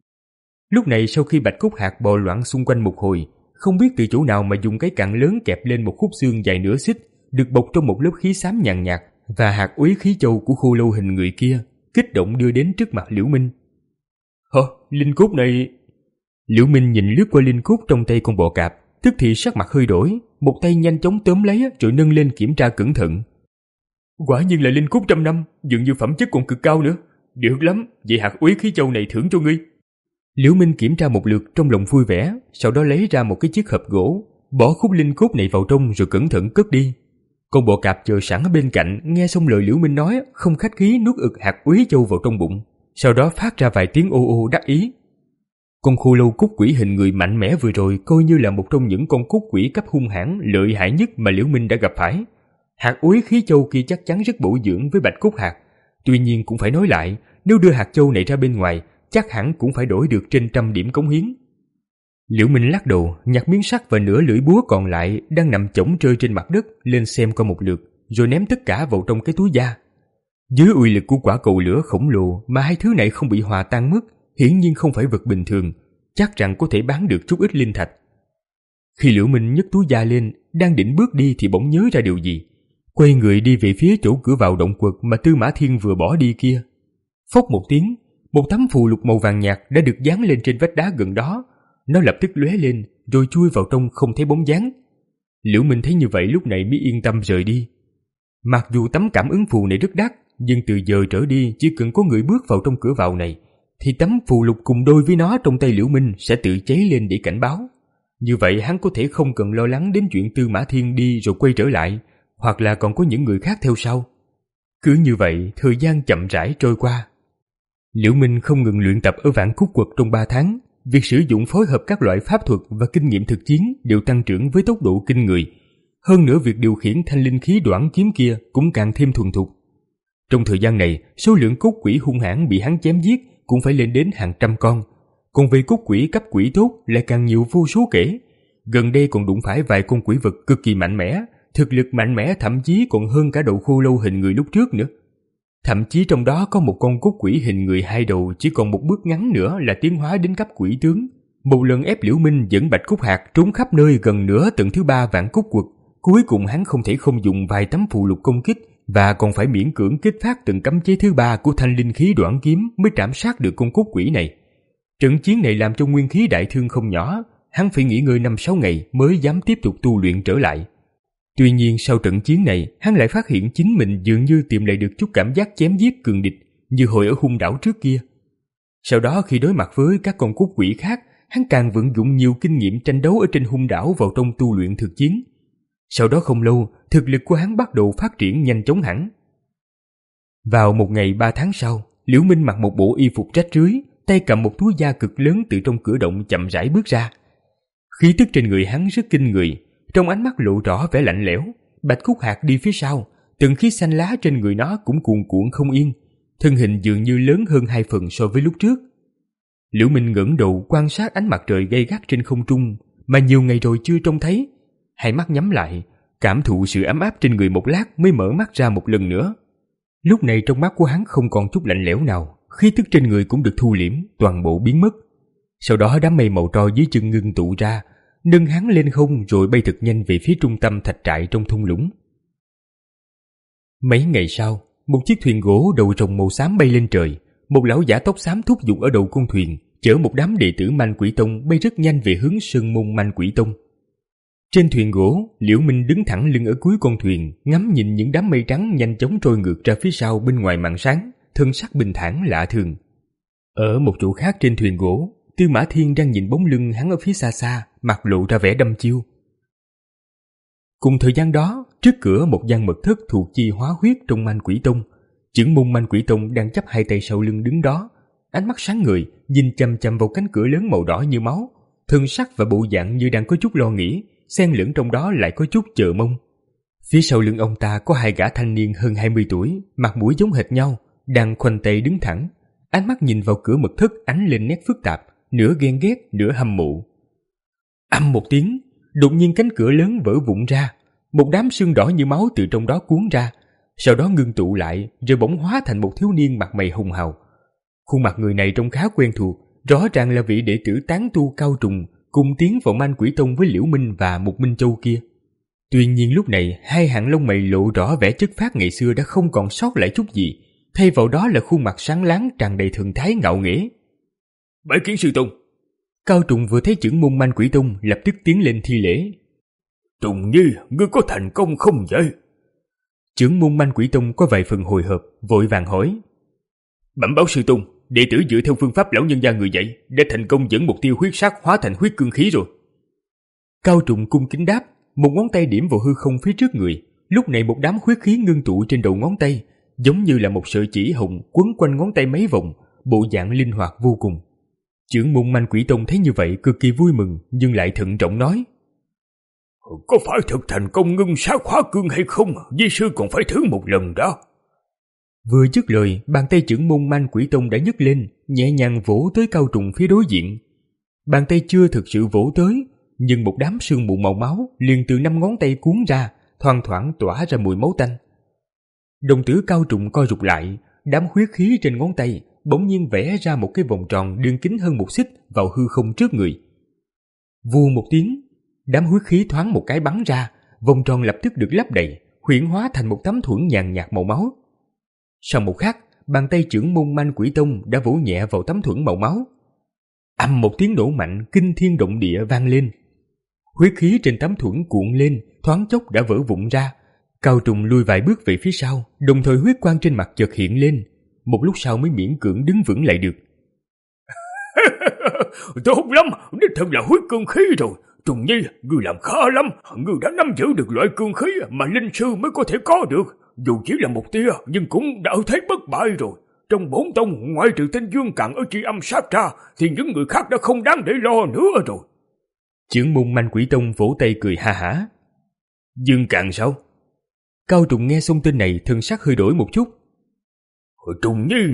Lúc này sau khi Bạch Cốt Hạc bò loạn xung quanh một hồi, không biết từ chỗ nào mà dùng cái cặn lớn kẹp lên một khúc xương dài nửa xích, được bọc trong một lớp khí xám nhàn nhạt, và hạt úy khí châu của khô lâu hình người kia, kích động đưa đến trước mặt Liễu Minh. Hả? Linh cốt này... Liễu Minh nhìn lướt qua linh cốt trong tay con bò cạp, tức thì sắc mặt hơi đổi, một tay nhanh chóng tóm lấy rồi nâng lên kiểm tra cẩn thận. Quả nhiên là linh cốt trăm năm, dường như phẩm chất còn cực cao nữa. Được lắm, vậy hạt úy khí châu này thưởng cho ngươi. Liễu Minh kiểm tra một lượt trong lòng vui vẻ, sau đó lấy ra một cái chiếc hộp gỗ, bỏ khúc linh cốt này vào trong rồi cẩn thận cất đi. Con bò cạp chờ sẵn ở bên cạnh, nghe xong lời Liễu Minh nói, không khách khí nuốt ực hạt úy châu vào trong bụng, sau đó phát ra vài tiếng ô ô đắc ý. Con khô lâu cốt quỷ hình người mạnh mẽ vừa rồi coi như là một trong những con cốt quỷ cấp hung hãn lợi hại nhất mà Liễu Minh đã gặp phải. Hạt úy khí châu kia chắc chắn rất bổ dưỡng với Bạch Cốt Hạc. Tuy nhiên cũng phải nói lại, nếu đưa hạt châu này ra bên ngoài, chắc hẳn cũng phải đổi được trên trăm điểm cống hiến. Liễu Minh lắc đầu, nhặt miếng sắt và nửa lưỡi búa còn lại đang nằm chổng rơi trên mặt đất lên xem qua một lượt, rồi ném tất cả vào trong cái túi da. Dưới uy lực của quả cầu lửa khổng lồ mà hai thứ này không bị hòa tan mất, hiển nhiên không phải vật bình thường, chắc rằng có thể bán được chút ít linh thạch. Khi Liễu Minh nhấc túi da lên, đang định bước đi thì bỗng nhớ ra điều gì, quay người đi về phía chỗ cửa vào động quật mà Tư Mã Thiên vừa bỏ đi kia. Phốc một tiếng, một tấm phù lục màu vàng nhạt đã được dán lên trên vách đá gần đó, nó lập tức lóe lên rồi chui vào trong không thấy bóng dáng. Liễu Minh thấy như vậy lúc này mới yên tâm rời đi. Mặc dù tấm cảm ứng phù này rất đắt, nhưng từ giờ trở đi chỉ cần có người bước vào trong cửa vào này, thì tấm phù lục cùng đôi với nó trong tay Liễu Minh sẽ tự cháy lên để cảnh báo. Như vậy hắn có thể không cần lo lắng đến chuyện Tư Mã Thiên đi rồi quay trở lại, hoặc là còn có những người khác theo sau. Cứ như vậy, thời gian chậm rãi trôi qua. Liễu Minh không ngừng luyện tập ở Vạn Cốt Quật trong ba tháng, việc sử dụng phối hợp các loại pháp thuật và kinh nghiệm thực chiến đều tăng trưởng với tốc độ kinh người. Hơn nữa việc điều khiển thanh linh khí đoản kiếm kia cũng càng thêm thuần thục. Trong thời gian này, số lượng cốt quỷ hung hãn bị hắn chém giết cũng phải lên đến hàng trăm con. Còn về cốt quỷ cấp quỷ tốt lại càng nhiều vô số kể. Gần đây còn đụng phải vài con quỷ vật cực kỳ mạnh mẽ, thực lực mạnh mẽ thậm chí còn hơn cả đầu khô lâu hình người lúc trước nữa. Thậm chí trong đó có một con cốt quỷ hình người hai đầu chỉ còn một bước ngắn nữa là tiến hóa đến cấp quỷ tướng. Một lần ép Liễu Minh dẫn Bạch Cốt Hạc trốn khắp nơi gần nửa tầng thứ ba vạn cốt quật. Cuối cùng hắn không thể không dùng vài tấm phù lục công kích và còn phải miễn cưỡng kích phát từng cấm chế thứ ba của thanh linh khí đoạn kiếm mới trảm sát được con cốt quỷ này. Trận chiến này làm cho nguyên khí đại thương không nhỏ, hắn phải nghỉ ngơi năm sáu ngày mới dám tiếp tục tu luyện trở lại. Tuy nhiên sau trận chiến này, hắn lại phát hiện chính mình dường như tìm lại được chút cảm giác chém giết cường địch như hồi ở hung đảo trước kia. Sau đó khi đối mặt với các con cốt quỷ khác, hắn càng vận dụng nhiều kinh nghiệm tranh đấu ở trên hung đảo vào trong tu luyện thực chiến. Sau đó không lâu, thực lực của hắn bắt đầu phát triển nhanh chóng hẳn. Vào một ngày ba tháng sau, Liễu Minh mặc một bộ y phục rách rưới, tay cầm một túi da cực lớn từ trong cửa động chậm rãi bước ra. Khí tức trên người hắn rất kinh người, trong ánh mắt lộ rõ vẻ lạnh lẽo. Bạch Cốt Hạc đi phía sau, từng khí xanh lá trên người nó cũng cuồn cuộn không yên, thân hình dường như lớn hơn hai phần so với lúc trước. Liễu Minh ngẩng đầu quan sát ánh mặt trời gay gắt trên không trung mà nhiều ngày rồi chưa trông thấy, hai mắt nhắm lại, cảm thụ sự ấm áp trên người một lát mới mở mắt ra một lần nữa. Lúc này trong mắt của hắn không còn chút lạnh lẽo nào, khí tức trên người cũng được thu liễm, toàn bộ biến mất. Sau đó đám mây màu tro dưới chân ngưng tụ ra, nâng hắn lên không rồi bay thật nhanh về phía trung tâm thạch trại trong thung lũng. Mấy ngày sau, một chiếc thuyền gỗ đầu rồng màu xám bay lên trời. Một lão giả tóc xám thúc giục ở đầu con thuyền, chở một đám đệ tử Man Quỷ Tông bay rất nhanh về hướng sơn môn Man Quỷ Tông. Trên thuyền gỗ, Liễu Minh đứng thẳng lưng ở cuối con thuyền, ngắm nhìn những đám mây trắng nhanh chóng trôi ngược ra phía sau bên ngoài màn sáng, thân sắc bình thản lạ thường. Ở một chỗ khác trên thuyền gỗ, Tư Mã Thiên đang nhìn bóng lưng hắn ở phía xa xa, mặt lộ ra vẻ đăm chiêu. Cùng thời gian đó, trước cửa một gian mật thất thuộc chi hóa huyết trong Man Quỷ Tông, trưởng môn Man Quỷ Tông đang chắp hai tay sau lưng đứng đó, ánh mắt sáng ngời, nhìn chằm chằm vào cánh cửa lớn màu đỏ như máu, thân sắc và bộ dạng như đang có chút lo nghĩ, xen lẫn trong đó lại có chút chờ mong. Phía sau lưng ông ta có hai gã thanh niên hơn hai mươi tuổi, mặt mũi giống hệt nhau, đang khoanh tay đứng thẳng, ánh mắt nhìn vào cửa mật thất ánh lên nét phức tạp, nửa ghen ghét, nửa hâm mộ. Ầm một tiếng, đột nhiên cánh cửa lớn vỡ vụn ra, một đám sương đỏ như máu từ trong đó cuốn ra, sau đó ngưng tụ lại rồi bỗng hóa thành một thiếu niên mặt mày hùng hào. Khuôn mặt người này trông khá quen thuộc, rõ ràng là vị đệ tử tán tu Cao Trùng cùng tiến vào Man Quỷ Tông với Liễu Minh và Mục Minh Châu kia. Tuy nhiên lúc này hai hàng lông mày lộ rõ vẻ chất phác ngày xưa đã không còn sót lại chút gì, thay vào đó là khuôn mặt sáng láng tràn đầy thần thái ngạo nghễ. Bái kiến sư tôn. Cao Trùng vừa thấy trưởng môn Man Quỷ Tông lập tức tiến lên thi lễ. Trùng Nhi, ngươi có thành công không vậy? Trưởng môn Man Quỷ Tông có vài phần hồi hộp, vội vàng hỏi. Bẩm báo sư tôn, đệ tử dựa theo phương pháp lão nhân gia người dạy đã thành công dẫn mục tiêu huyết sắc hóa thành huyết cương khí rồi. Cao Trùng cung kính đáp, một ngón tay điểm vào hư không phía trước người. Lúc này một đám huyết khí ngưng tụ trên đầu ngón tay, giống như là một sợi chỉ hồng quấn quanh ngón tay mấy vòng, bộ dạng linh hoạt vô cùng. Trưởng môn Man Quỷ Tông thấy như vậy cực kỳ vui mừng, nhưng lại thận trọng nói. Có phải thực thành công ngưng sát hóa cương hay không? Di sư còn phải thử một lần đó. Vừa dứt lời, bàn tay trưởng môn Man Quỷ Tông đã nhấc lên, nhẹ nhàng vỗ tới Cao Trùng phía đối diện. Bàn tay chưa thực sự vỗ tới, nhưng một đám sương mù màu máu liền từ năm ngón tay cuốn ra, thoang thoảng tỏa ra mùi máu tanh. Đồng tử Cao Trùng co rụt lại, đám huyết khí trên ngón tay bỗng nhiên vẽ ra một cái vòng tròn đường kính hơn một xích vào hư không trước người. Vù một tiếng, đám huyết khí thoáng một cái bắn ra, vòng tròn lập tức được lấp đầy, huyễn hóa thành một tấm thuẫn nhàn nhạt màu máu. Sau một khắc, bàn tay trưởng môn Man Quỷ Tông đã vỗ nhẹ vào tấm thuẫn màu máu. Ầm một tiếng nổ mạnh kinh thiên động địa vang lên. Huyết khí trên tấm thuẫn cuộn lên, thoáng chốc đã vỡ vụn ra. Cao Trùng lùi vài bước về phía sau, đồng thời huyết quang trên mặt chợt hiện lên. Một lúc sau mới miễn cưỡng đứng vững lại được. Tốt lắm, đích thật là huyết cương khí rồi. Trùng Nhi, ngươi làm khá lắm. Ngươi đã nắm giữ được loại cương khí mà linh sư mới có thể có được. Dù chỉ là một tia, nhưng cũng đã thấy bất bại rồi. Trong bốn tông, ngoại trừ tên Dương Càn ở Chi Âm Sát ra, thì những người khác đã không đáng để lo nữa rồi. Trưởng môn Man Quỷ Tông vỗ tay cười ha hả. Dương Càn sao? Cao Trùng nghe xong tên này thân sắc hơi đổi một chút. Trùng Nhi nào,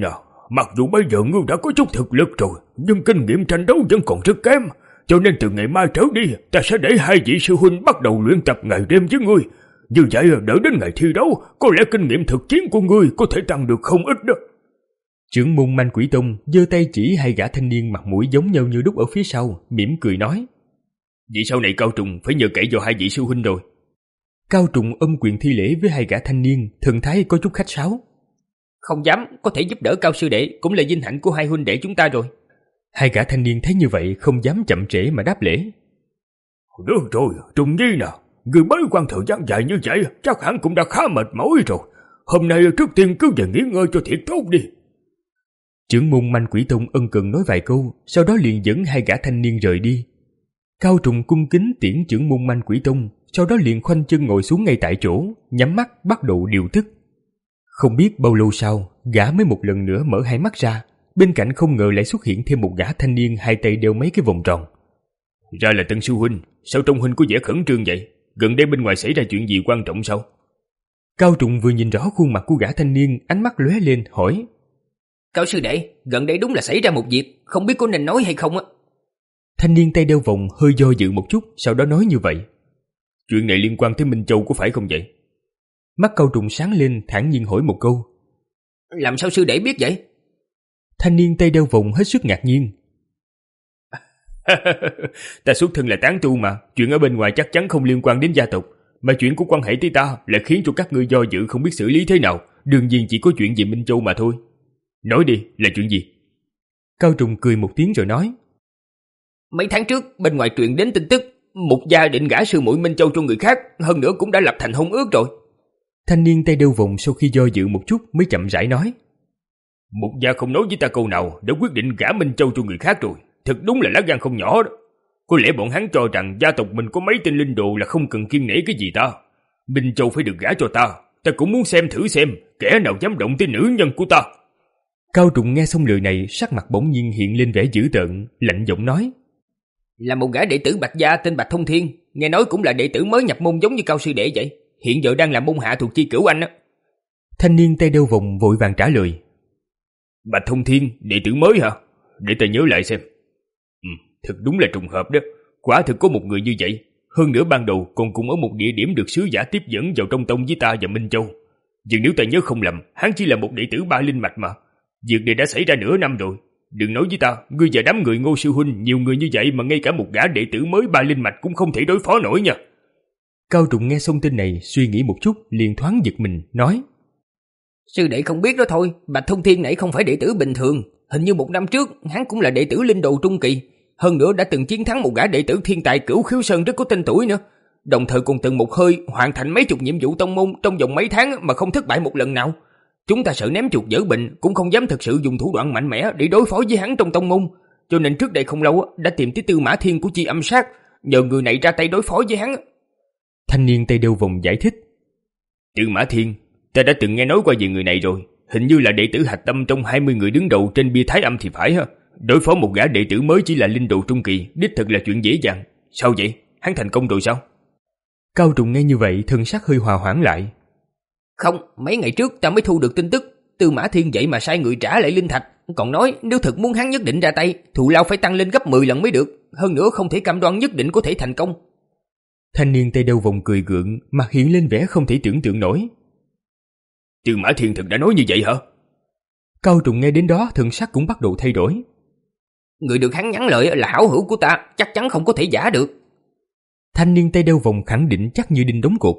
mặc dù bây giờ ngươi đã có chút thực lực rồi, nhưng kinh nghiệm tranh đấu vẫn còn rất kém. Cho nên từ ngày mai trở đi, ta sẽ để hai vị sư huynh bắt đầu luyện tập ngày đêm với ngươi. Như vậy đợi đến ngày thi đấu, có lẽ kinh nghiệm thực chiến của ngươi có thể tăng được không ít đó. Trưởng môn Manh Quỷ Tông giơ tay chỉ hai gã thanh niên mặt mũi giống nhau như đúc ở phía sau, mỉm cười nói: Vậy sau này Cao Trùng phải nhờ cậy vào hai vị sư huynh rồi. Cao Trùng ôm quyền thi lễ với hai gã thanh niên, thần thái có chút khách sáo. Không dám, có thể giúp đỡ Cao sư đệ cũng là vinh hạnh của hai huynh đệ chúng ta rồi. Hai gã thanh niên thấy như vậy không dám chậm trễ mà đáp lễ. Được rồi, Trùng Nhi nào, người bế quan thời gian dài như vậy chắc hẳn cũng đã khá mệt mỏi rồi. Hôm nay trước tiên cứ về nghỉ ngơi cho thiệt tốt đi. Trưởng môn Manh Quỷ Tông ân cần nói vài câu, sau đó liền dẫn hai gã thanh niên rời đi. Cao Trùng cung kính tiễn trưởng môn Manh Quỷ Tông, sau đó liền khoanh chân ngồi xuống ngay tại chỗ, nhắm mắt bắt đầu điều tức. Không biết bao lâu sau, gã mới một lần nữa mở hai mắt ra, bên cạnh không ngờ lại xuất hiện thêm một gã thanh niên hai tay đeo mấy cái vòng tròn. Ra là Tân sư huynh, sao trông huynh có vẻ khẩn trương vậy? Gần đây bên ngoài xảy ra chuyện gì quan trọng sao? Cao Trùng vừa nhìn rõ khuôn mặt của gã thanh niên, ánh mắt lóe lên hỏi: Cao sư đệ, gần đây đúng là xảy ra một việc, không biết có nên nói hay không á. Thanh niên tay đeo vòng hơi do dự một chút, sau đó nói như vậy: Chuyện này liên quan tới Minh Châu có phải không vậy? Mắt Cao Trùng sáng lên, thản nhiên hỏi một câu: Làm sao sư đệ biết vậy? Thanh niên tay đeo vòng hết sức ngạc nhiên: Ta xuất thân là tán tu mà, chuyện ở bên ngoài chắc chắn không liên quan đến gia tộc, mà chuyện của quan hệ tới ta lại khiến cho các ngươi do dự không biết xử lý thế nào. Đương nhiên chỉ có chuyện về Minh Châu mà thôi. Nói đi, là chuyện gì? Cao Trùng cười một tiếng rồi nói: Mấy tháng trước bên ngoài truyền đến tin tức Mục gia định gả sư muội Minh Châu cho người khác, hơn nữa cũng đã lập thành hôn ước rồi. Thanh niên tay đeo vòng sau khi do dự một chút mới chậm rãi nói: Mục gia không nói với ta câu nào đã quyết định gả Minh Châu cho người khác rồi. Thật đúng là lá gan không nhỏ đó. Có lẽ bọn hắn cho rằng gia tộc mình có mấy tên linh đồ là không cần kiêng nể cái gì ta. Minh Châu phải được gả cho ta, ta cũng muốn xem thử xem kẻ nào dám động tới nữ nhân của ta. Cao Trùng nghe xong lời này, sắc mặt bỗng nhiên hiện lên vẻ dữ tợn, lạnh giọng nói: Là một gã đệ tử Bạch gia tên Bạch Thông Thiên, nghe nói cũng là đệ tử mới nhập môn giống như Cao sư đệ vậy, hiện giờ đang làm môn hạ thuộc chi cửu anh á. Thanh niên tay đeo vòng vội vàng trả lời: Bạch Thông Thiên, đệ tử mới hả? Để ta nhớ lại xem. Ừ, thật đúng là trùng hợp đó. Quả thực có một người như vậy. Hơn nữa ban đầu còn cùng ở một địa điểm được sứ giả tiếp dẫn vào trong tông với ta và Minh Châu. Nhưng nếu ta nhớ không lầm, hắn chỉ là một đệ tử ba linh mạch mà. Việc này đã xảy ra nửa năm rồi. Đừng nói với ta, ngươi và đám người Ngô sư huynh nhiều người như vậy mà ngay cả một gã đệ tử mới ba linh mạch cũng không thể đối phó nổi nha. Cao Trùng nghe xong tin này, suy nghĩ một chút, liền thoáng giật mình, nói: Sư đệ không biết đó thôi, Bạch Thông Thiên này không phải đệ tử bình thường. Hình như một năm trước, hắn cũng là đệ tử linh đồ trung kỳ. Hơn nữa đã từng chiến thắng một gã đệ tử thiên tài Cửu Khiếu Sơn rất có tên tuổi nữa. Đồng thời còn từng một hơi hoàn thành mấy chục nhiệm vụ tông môn trong vòng mấy tháng mà không thất bại một lần nào. Chúng ta sợ ném chuột dở bệnh, cũng không dám thực sự dùng thủ đoạn mạnh mẽ để đối phó với hắn trong tông môn. Cho nên trước đây không lâu đã tìm tới Tư Mã Thiên của Chi Âm Sát, nhờ người này ra tay đối phó với hắn. Thanh niên tay đeo vòng giải thích: Tư Mã Thiên, ta đã từng nghe nói qua về người này rồi. Hình như là đệ tử hạch tâm trong hai mươi người đứng đầu trên bia Thái Âm thì phải ha. Đối phó một gã đệ tử mới chỉ là linh đồ trung kỳ, đích thực là chuyện dễ dàng. Sao vậy? Hắn thành công rồi sao? Cao Trùng nghe như vậy, thân sắc hơi hòa hoãn lại: Không, mấy ngày trước ta mới thu được tin tức, Tư Mã Thiên vậy mà sai người trả lại linh thạch, còn nói nếu thực muốn hắn nhất định ra tay, thù lao phải tăng lên gấp mười lần mới được, hơn nữa không thể cam đoan nhất định có thể thành công. Thanh niên tay đeo vòng cười gượng, mặt hiện lên vẻ không thể tưởng tượng nổi: Tư Mã Thiên thực đã nói như vậy hả? Cao Trùng nghe đến đó, thân sắc cũng bắt đầu thay đổi. Người được hắn nhắn lời là hảo hữu của ta, chắc chắn không có thể giả được. Thanh niên tay đeo vòng khẳng định chắc như đinh đóng cột: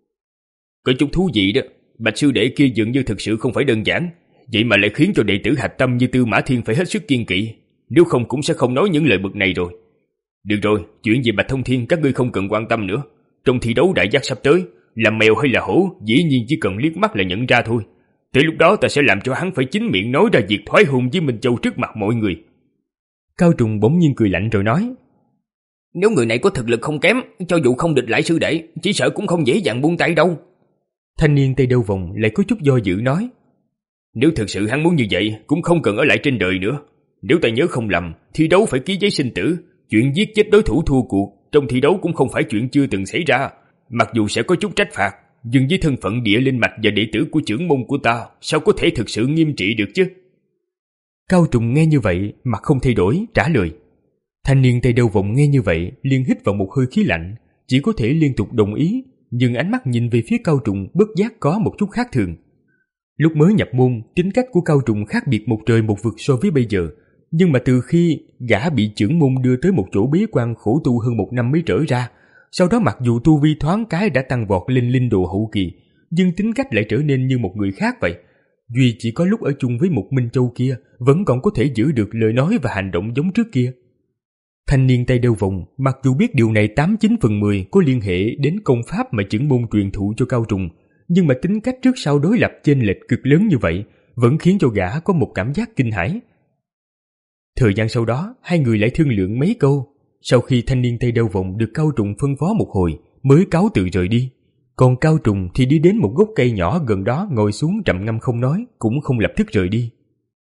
Có chút thú vị đó, Bạch sư đệ kia dường như thực sự không phải đơn giản, vậy mà lại khiến cho đệ tử hạch tâm như Tư Mã Thiên phải hết sức kiên kỵ, nếu không cũng sẽ không nói những lời bực này rồi. Được rồi, chuyện về Bạch Thông Thiên các ngươi không cần quan tâm nữa. Trong thi đấu đại giác sắp tới, là mèo hay là hổ, dĩ nhiên chỉ cần liếc mắt là nhận ra thôi. Tới lúc đó ta sẽ làm cho hắn phải chính miệng nói ra việc thoái hôn với Minh Châu trước mặt mọi người. Cao Trùng bỗng nhiên cười lạnh rồi nói: Nếu người này có thực lực không kém, cho dù không địch lại sư đệ, chỉ sợ cũng không dễ dàng buông tay đâu. Thanh niên tay đeo vòng lại có chút do dự nói: Nếu thực sự hắn muốn như vậy, cũng không cần ở lại trên đời nữa. Nếu ta nhớ không lầm, thi đấu phải ký giấy sinh tử, chuyện giết chết đối thủ thua cuộc trong thi đấu cũng không phải chuyện chưa từng xảy ra. Mặc dù sẽ có chút trách phạt, nhưng với thân phận địa linh mạch và đệ tử của trưởng môn của ta, sao có thể thực sự nghiêm trị được chứ? Cao Trùng nghe như vậy mặt không thay đổi trả lời. Thanh niên Tây Đâu Vọng nghe như vậy liền hít vào một hơi khí lạnh, chỉ có thể liên tục đồng ý, nhưng ánh mắt nhìn về phía Cao Trùng bất giác có một chút khác thường. Lúc mới nhập môn, tính cách của Cao Trùng khác biệt một trời một vực so với bây giờ, nhưng mà từ khi gã bị trưởng môn đưa tới một chỗ bế quan khổ tu hơn một năm mới trở ra, sau đó mặc dù tu vi thoáng cái đã tăng vọt lên linh đồ hậu kỳ, nhưng tính cách lại trở nên như một người khác vậy. Duy chỉ có lúc ở chung với một Minh Châu kia vẫn còn có thể giữ được lời nói và hành động giống trước kia. Thanh niên Tây Đâu Vọng mặc dù biết điều này tám chín phần mười có liên hệ đến công pháp mà trưởng môn truyền thụ cho Cao Trùng, nhưng mà tính cách trước sau đối lập chênh lệch cực lớn như vậy vẫn khiến cho gã có một cảm giác kinh hãi. Thời gian sau đó, hai người lại thương lượng mấy câu. Sau khi thanh niên Tây Đâu Vọng được Cao Trùng phân phó một hồi, mới cáo từ rời đi. Còn Cao Trùng thì đi đến một gốc cây nhỏ gần đó ngồi xuống trầm ngâm không nói, cũng không lập tức rời đi.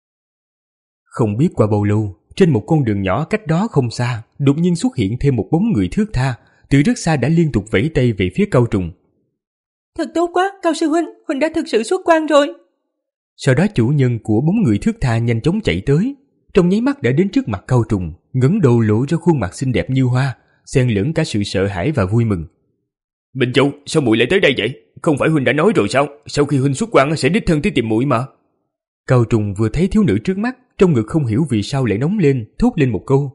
Không biết qua bao lâu, trên một con đường nhỏ cách đó không xa, đột nhiên xuất hiện thêm một bóng người thướt tha, từ rất xa đã liên tục vẫy tay về phía Cao Trùng. Thật tốt quá, Cao sư huynh, huynh đã thực sự xuất quan rồi. Sau đó chủ nhân của bóng người thướt tha nhanh chóng chạy tới, trong nháy mắt đã đến trước mặt Cao Trùng, ngẩng đầu lộ ra khuôn mặt xinh đẹp như hoa, xen lẫn cả sự sợ hãi và vui mừng. Bình Châu, sao muội lại tới đây vậy? Không phải huynh đã nói rồi sao? Sau khi huynh xuất quan sẽ đích thân tới tìm muội mà. Cao Trùng vừa thấy thiếu nữ trước mắt, trong ngực không hiểu vì sao lại nóng lên, thốt lên một câu.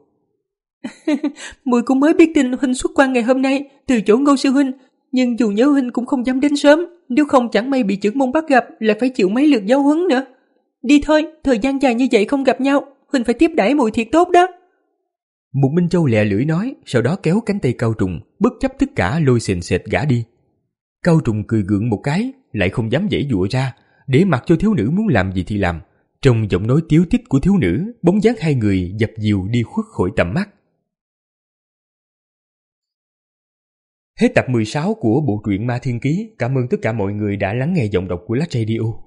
Muội cũng mới biết tin huynh xuất quan ngày hôm nay từ chỗ Ngô sư huynh, nhưng dù nhớ huynh cũng không dám đến sớm, nếu không chẳng may bị trưởng môn bắt gặp lại phải chịu mấy lượt giáo huấn nữa. Đi thôi, thời gian dài như vậy không gặp nhau, huynh phải tiếp đãi muội thiệt tốt đó. Một Minh Châu lẹ lưỡi nói, sau đó kéo cánh tay Cao Trùng, bất chấp tất cả lôi sền sệt gã đi. Cao Trùng cười gượng một cái, lại không dám giãy giụa ra, để mặc cho thiếu nữ muốn làm gì thì làm. Trong giọng nói tiếu tích của thiếu nữ, bóng dáng hai người dập dìu đi khuất khỏi tầm mắt. Hết tập mười sáu của bộ truyện Ma Thiên Ký. Cảm ơn tất cả mọi người đã lắng nghe giọng đọc của Lách Radio.